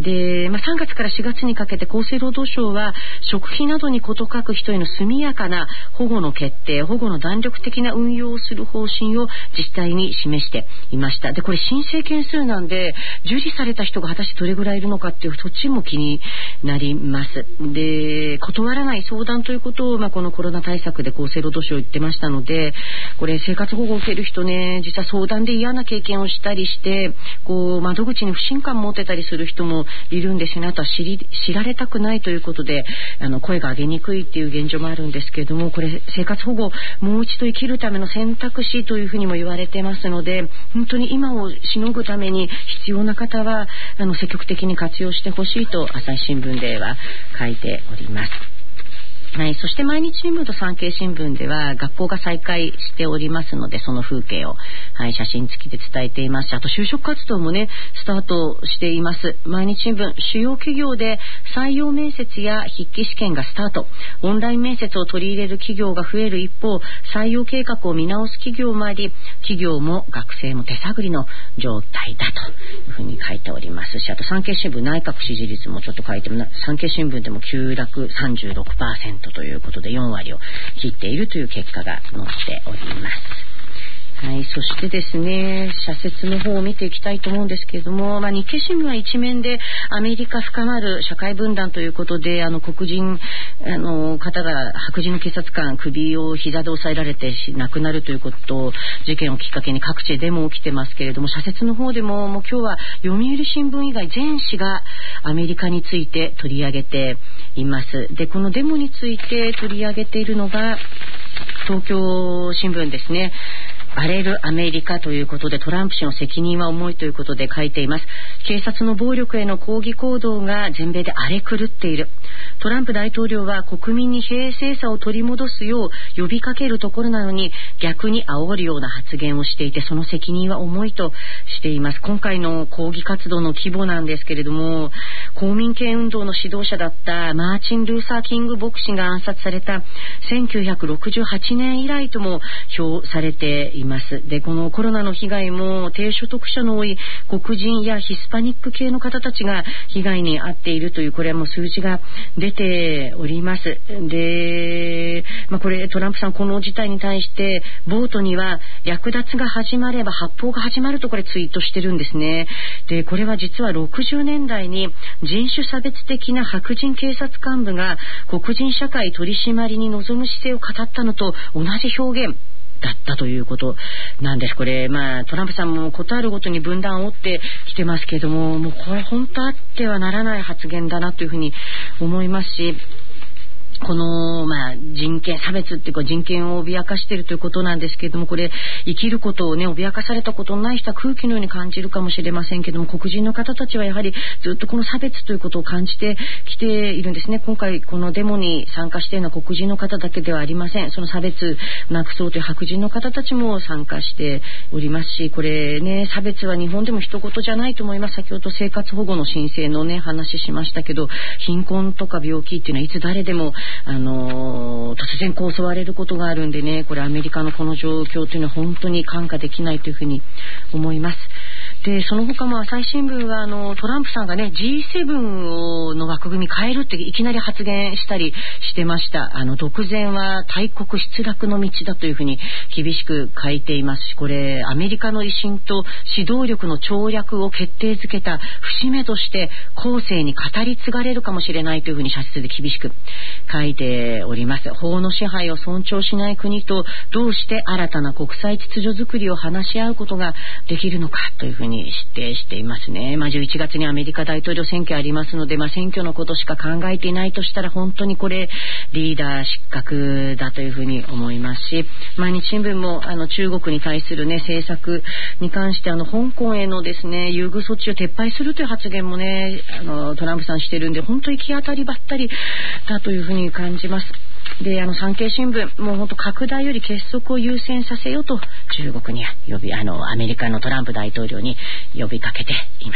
で、まあ、さんがつからしがつにかけて厚生労働省は食費などに事欠く人への速やかな保護の決定、保護の弾力的な運用をする方針を自治体に示していました。で、これ申請件数なんで受理された人が果たしてどれぐらいいるのかっていう土地も気になります。で、断らない相談ということを、まあ、このコロナ対策で厚生労働省言ってましたので、これ生活保護を受ける人ね、実は相談で嫌な経験をしたりしてこう窓口に不信感を持ってたりする人もいるんですよね。あとは知り知られたくないということであの声が上げにくいっていう現状もあるんですけれども、これ生活保護もう一度生きるための選択肢というふうにも言われてますので、本当に今をしのぐために必要な方はあの積極的に活用してほしいと朝日新聞では書いております。はい、そして毎日新聞と産経新聞では学校が再開しておりますので、その風景を、はい、写真付きで伝えていますし、あと就職活動もねスタートしています。毎日新聞、主要企業で採用面接や筆記試験がスタート、オンライン面接を取り入れる企業が増える一方、採用計画を見直す企業もあり、企業も学生も手探りの状態だというふうに書いておりますし、あと産経新聞、内閣支持率もちょっと書いても、産経新聞でも急落 さんじゅうろくパーセントということでよんわりを切っているという結果が載っております。はい、そしてですね、社説の方を見ていきたいと思うんですけれども、まあ、日経新聞は一面でアメリカ深まる社会分断ということで、あの黒人あの方が白人の警察官首を膝で押さえられて亡くなるということ事件をきっかけに各地でデモ起きてますけれども、社説の方でももう今日は読売新聞以外全紙がアメリカについて取り上げています。で、このデモについて取り上げているのが東京新聞ですね。荒れるアメリカということで、トランプ氏の責任は重いということで書いています。警察の暴力への抗議行動が全米で荒れ狂っている。トランプ大統領は国民に平静さを取り戻すよう呼びかけるところなのに、逆に煽るような発言をしていて、その責任は重いとしています。今回の抗議活動の規模なんですけれども、公民権運動の指導者だったマーチン・ルーサー・キング牧師が暗殺されたせんきゅうひゃくろくじゅうはちねん以来とも評されています。で、このコロナの被害も低所得者の多い黒人やヒスパニック系の方たちが被害に遭っているという、これはもう数字が出ております。で、まあ、これトランプさんこの事態に対してボートには略奪が始まれば発砲が始まるとこれツイートしてるんですね。で、これは実はろくじゅうねんだいに人種差別的な白人警察幹部が黒人社会取り締まりに臨む姿勢を語ったのと同じ表現だったということなんです。これ、まあ、トランプさんもことあるごとに分断を煽ってきてますけれども、もうこれ本当あってはならない発言だなというふうに思いますし、この、まあ、人権差別っていうか人権を脅かしているということなんですけれども、これ生きることをね脅かされたことのない人は空気のように感じるかもしれませんけども、黒人の方たちはやはりずっとこの差別ということを感じてきているんですね。今回このデモに参加しているのは黒人の方だけではありません。その差別なくそうという白人の方たちも参加しておりますし、これね、差別は日本でも一言じゃないと思います。先ほど生活保護の申請のね話しましたけど、貧困とか病気っていうのはいつ誰でもあの突然こう襲われることがあるんでね、これアメリカのこの状況というのは本当に看過できないというふうに思います。で、その他も朝日新聞はあのトランプさんがね ジーセブン の枠組み変えるっていきなり発言したりしてました。あの独善は大国失落の道だというふうに厳しく書いていますし、これアメリカの威信と指導力の跳躍を決定づけた節目として後世に語り継がれるかもしれないというふうに社説で厳しく書いております。法の支配を尊重しない国とどうして新たな国際秩序づくりを話し合うことができるのかというふうに指定していますね。まあ、じゅういちがつにアメリカ大統領選挙ありますので、まあ、選挙のことしか考えていないとしたら本当にこれリーダー失格だというふうに思いますし、毎日新聞もあの中国に対する、ね、政策に関してあの香港へのですね優遇措置を撤廃するという発言もねあのトランプさんしてるんで、本当に行き当たりばったりだというふうに感じます。で、あの産経新聞もう本当拡大より結束を優先させようと中国に呼びあのアメリカのトランプ大統領に呼びかけています。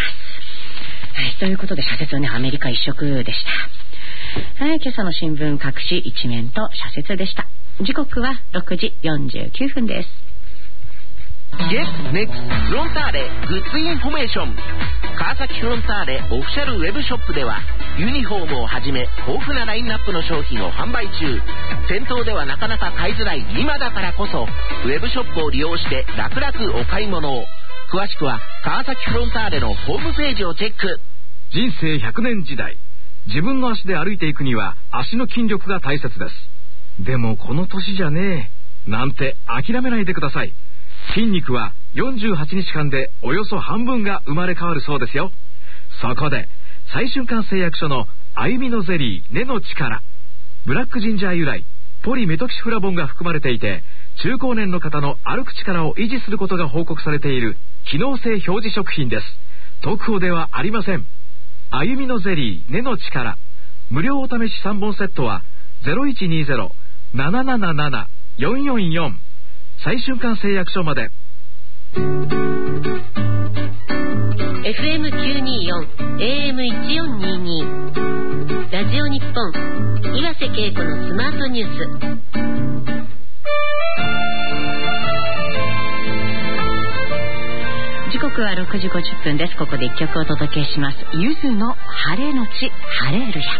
はい、ということで社説はねアメリカ一色でした。はい、今朝の新聞各紙一面と社説でした。時刻はろくじよんじゅうきゅうふんです。 ゲットネクストフロンターレグッズインフォメーション。川崎フロンターレオフィシャルウェブショップではユニフォームをはじめ豊富なラインナップの商品を販売中。店頭ではなかなか買いづらい今だからこそウェブショップを利用して楽々お買い物を。詳しくは川崎フロンターレのホームページをチェック。 人生ひゃくねん時代、自分の足で歩いていくには足の筋力が大切です。でもこの年じゃねえなんて諦めないでください。筋肉はよんじゅうはちにちかんでおよそ半分が生まれ変わるそうですよ。そこで最瞬間製薬所の歩みのゼリー根の力、ブラックジンジャー由来ポリメトキシフラボンが含まれていて、中高年の方の歩く力を維持することが報告されている機能性表示食品です。特報ではありません。歩みのゼリー根の力無料お試しさんぼんセットは ゼロいちにゼロ ななななな よんよんよん 最瞬間製薬所まで。 エフエムきゅうにーよん エーエムいちよんにーにー ラジオ日本岩瀬恵子のスマートニュース。 時刻はろくじごじゅっぷんです。ここで一曲お届けします。ゆずの晴れのち晴れるや。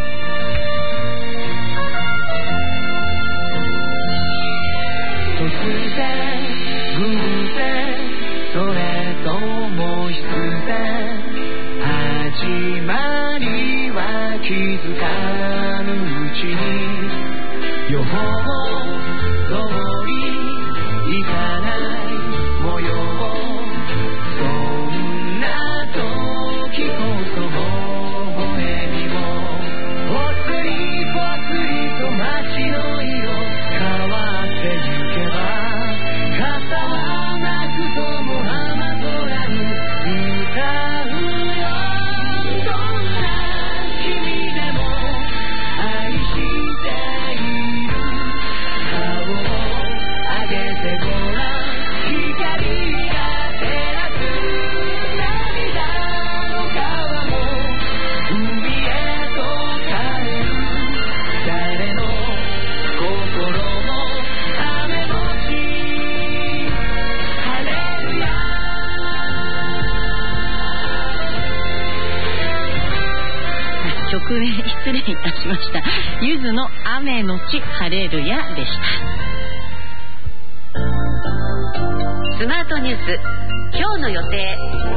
突然偶然それとも必然、始まりは気づかぬうちに予報通りいかない模様、そんな時こそ微笑みをぽつりぽつりと街の色変わってゆけば、傘はなくとも雨空に歌うよ。どんな君でも愛している、顔を上げてごらん、光が照らす涙の川も海へと帰る、誰の心も雨のち晴れるや。 曲名失礼いたしました。ゆずの雨のち晴れるやでした。 スマートニュース今日の予定。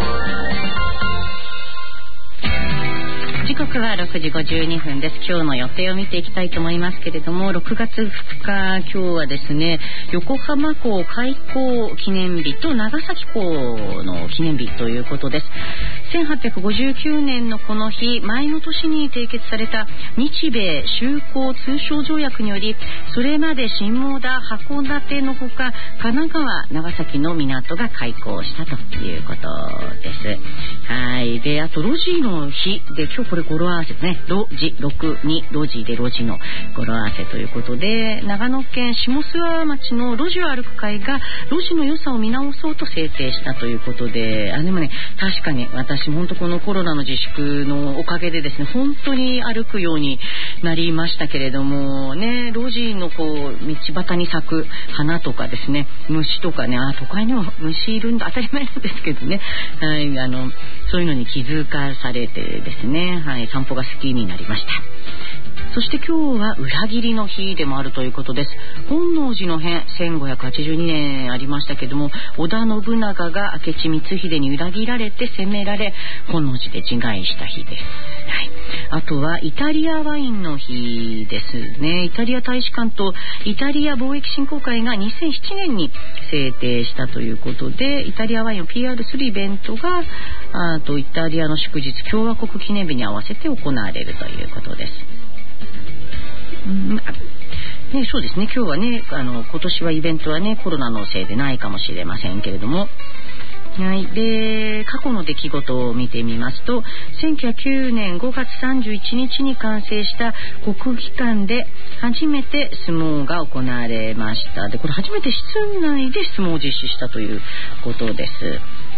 時刻はろくじごじゅうにふんです。今日の予定を見ていきたいと思いますけれども、ろくがつふつか、今日はですね、横浜港開港記念日と長崎港の記念日ということです。せんはっぴゃくごじゅうきゅうねんのこの日、前の年に締結された日米修好通商条約により、それまで下田、函館のほか神奈川、長崎の港が開港したということです。はい。で、あと路地の日で、今日これ語呂合わせですね。路地ろくに路地で路地の語呂合わせということで、長野県下諏訪町の路地を歩く会が路地の良さを見直そうと制定したということで、あでもね、確かに私も本当このコロナの自粛のおかげでですね、本当に歩くようになりましたけれどもね、路地のこう道端に咲く花とかですね、虫とかね、あ都会にも虫いるんだ、当たり前なんですけどね、はい、あのそういうのに気づかされてですね、はい、散歩が好きになりました。そして今日は裏切りの日でもあるということです。本能寺の変、せんごひゃくはちじゅうにねんありましたけども、織田信長が明智光秀に裏切られて攻められ、本能寺で自害した日です。はい、あとはイタリアワインの日ですね。イタリア大使館とイタリア貿易振興会がにせんななねんに制定したということで、イタリアワインを ピーアール するイベントが、あとイタリアの祝日共和国記念日に合わせて行われるということです。うんね、そうですね。今日はね、あの今年はイベントはね、コロナのせいでないかもしれませんけれども、はい、で過去の出来事を見てみますと、せんきゅうひゃくきゅうねんごがつさんじゅういちにちに完成した国技館で初めて相撲が行われました。でこれ初めて室内で相撲を実施したということです。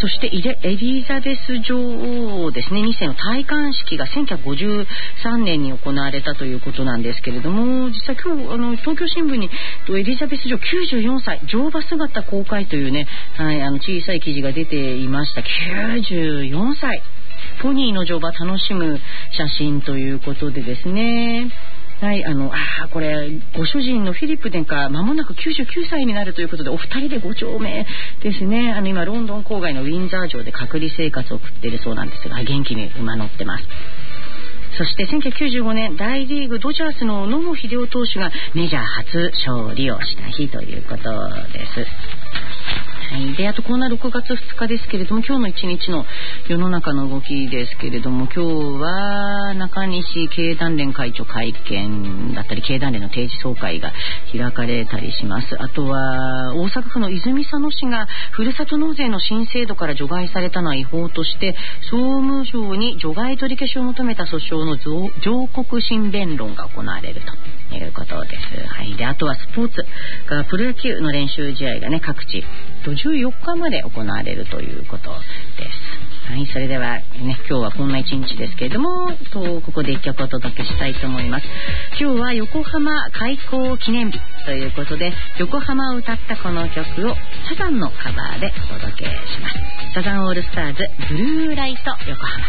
そしてエリザベス女王ですね、にせいの戴冠式がせんきゅうひゃくごじゅうさんねんに行われたということなんですけれども、実際今日あの東京新聞にエリザベス女王きゅうじゅうよんさい乗馬姿公開というね、はい、あの小さい記事が出ていました。きゅうじゅうよんさいポニーの乗馬楽しむ写真ということでですね、はい、あのあこれご主人のフィリップ殿下間もなくきゅうじゅうきゅうさいになるということで、お二人でご長命ですね。あの今ロンドン郊外のウィンザー城で隔離生活を送っているそうなんですが、元気に馬乗ってます。そしてせんきゅうひゃくきゅうじゅうごねん大リーグドジャースの野茂英雄投手がメジャー初勝利をした日ということです。はい、であとこんなろくがつふつかですけれども、今日の一日の世の中の動きですけれども、今日は中西経団連会長会見だったり経団連の定時総会が開かれたりします。あとは大阪府の泉佐野市がふるさと納税の新制度から除外されたのは違法として総務省に除外取り消しを求めた訴訟の上告審弁論が行われるということです。はい、であとはスポーツがプロ野球の練習試合がね各地じゅうよっかまで行われるということです。はい、それではね今日はこんな一日ですけれども、とここで一曲お届けしたいと思います。今日は横浜開港記念日ということで、横浜を歌ったこの曲をサザンのカバーでお届けします。サザンオールスターズブルーライト横浜。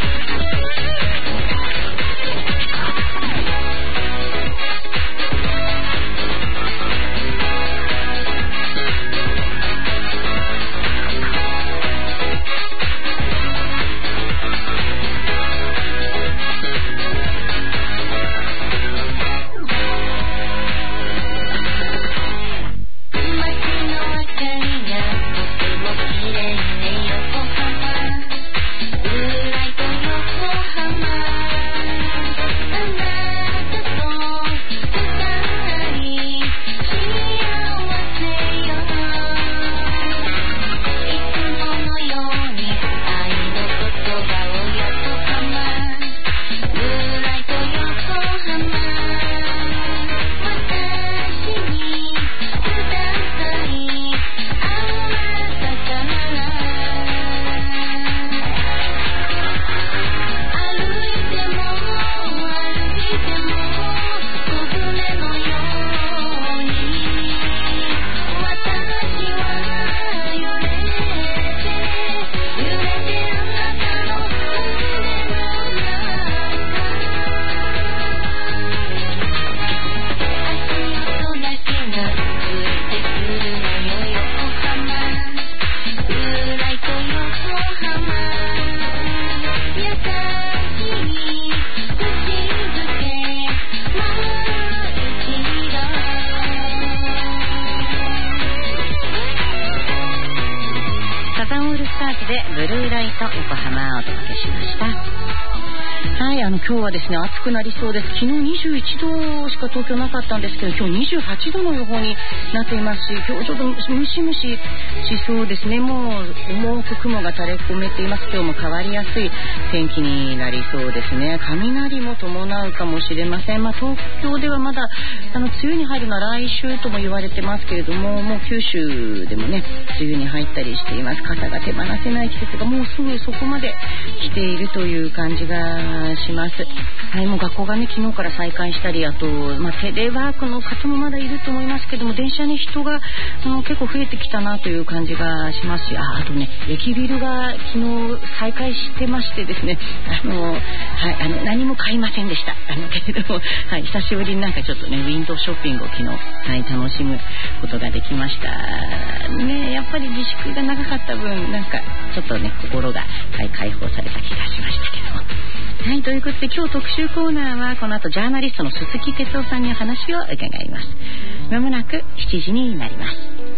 今日はですね暑くなりそうです。昨日にじゅういちどしか東京なかったんですけど、今日にじゅうはちどの予報になっていますし、今日ちょっとムシムシしそうですね。もう重く雲が垂れ込めています。今日も変わりやすい天気になりそうですね。雷も伴うかもしれません。まあ、東京ではまだあの梅雨に入るのは来週とも言われてますけれども、もう九州でもね梅雨に入ったりしています。傘が手放せない季節がもうすぐそこまで来ているという感じがします。はい、もう学校がね昨日から再開したり、あと、まあ、テレワークの方もまだいると思いますけども、電車に人があの結構増えてきたなという感じがしますし、あ, あとね駅ビルが昨日再開してましてですね、あの、はい、あの何も買いませんでした。あのけれども、はい、久しぶりになんかちょっとねウィンドウショッピングを昨日、はい、楽しむことができましたね。やっぱり自粛が長かった分なんかちょっとね心が、はい、解放された気がしましたけども。はい、ということで今日特集コーナーはこの後ジャーナリストの鈴木哲夫さんに話を伺います。まもなくしちじになります。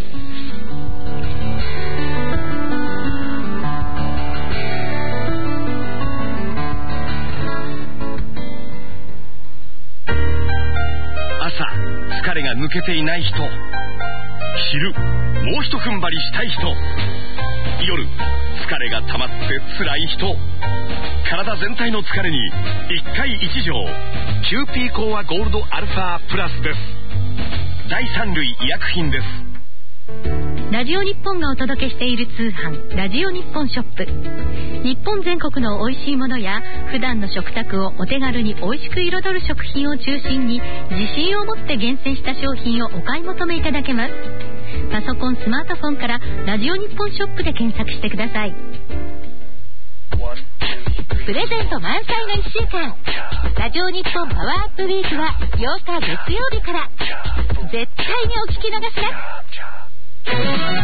朝疲れが抜けていない人、昼もうひと踏ん張りしたい人、夜疲れが溜まって辛い人、体全体の疲れに一回一錠キューピーコアゴールドアルファプラスです。第三類医薬品です。 ララジオ日本がお届けしている通販ラジオ日本ショップ。日本全国の美味しいものや普段の食卓をお手軽に美味しく彩る食品を中心に自信を持って厳選した商品をお買い求めいただけます。パソコン、スマートフォンからラジオ日本ショップで検索してください。プレゼント満載のいっしゅうかん、ラジオ日本パワーアップウィークはようか月曜日から。絶対にお聞き逃しなく。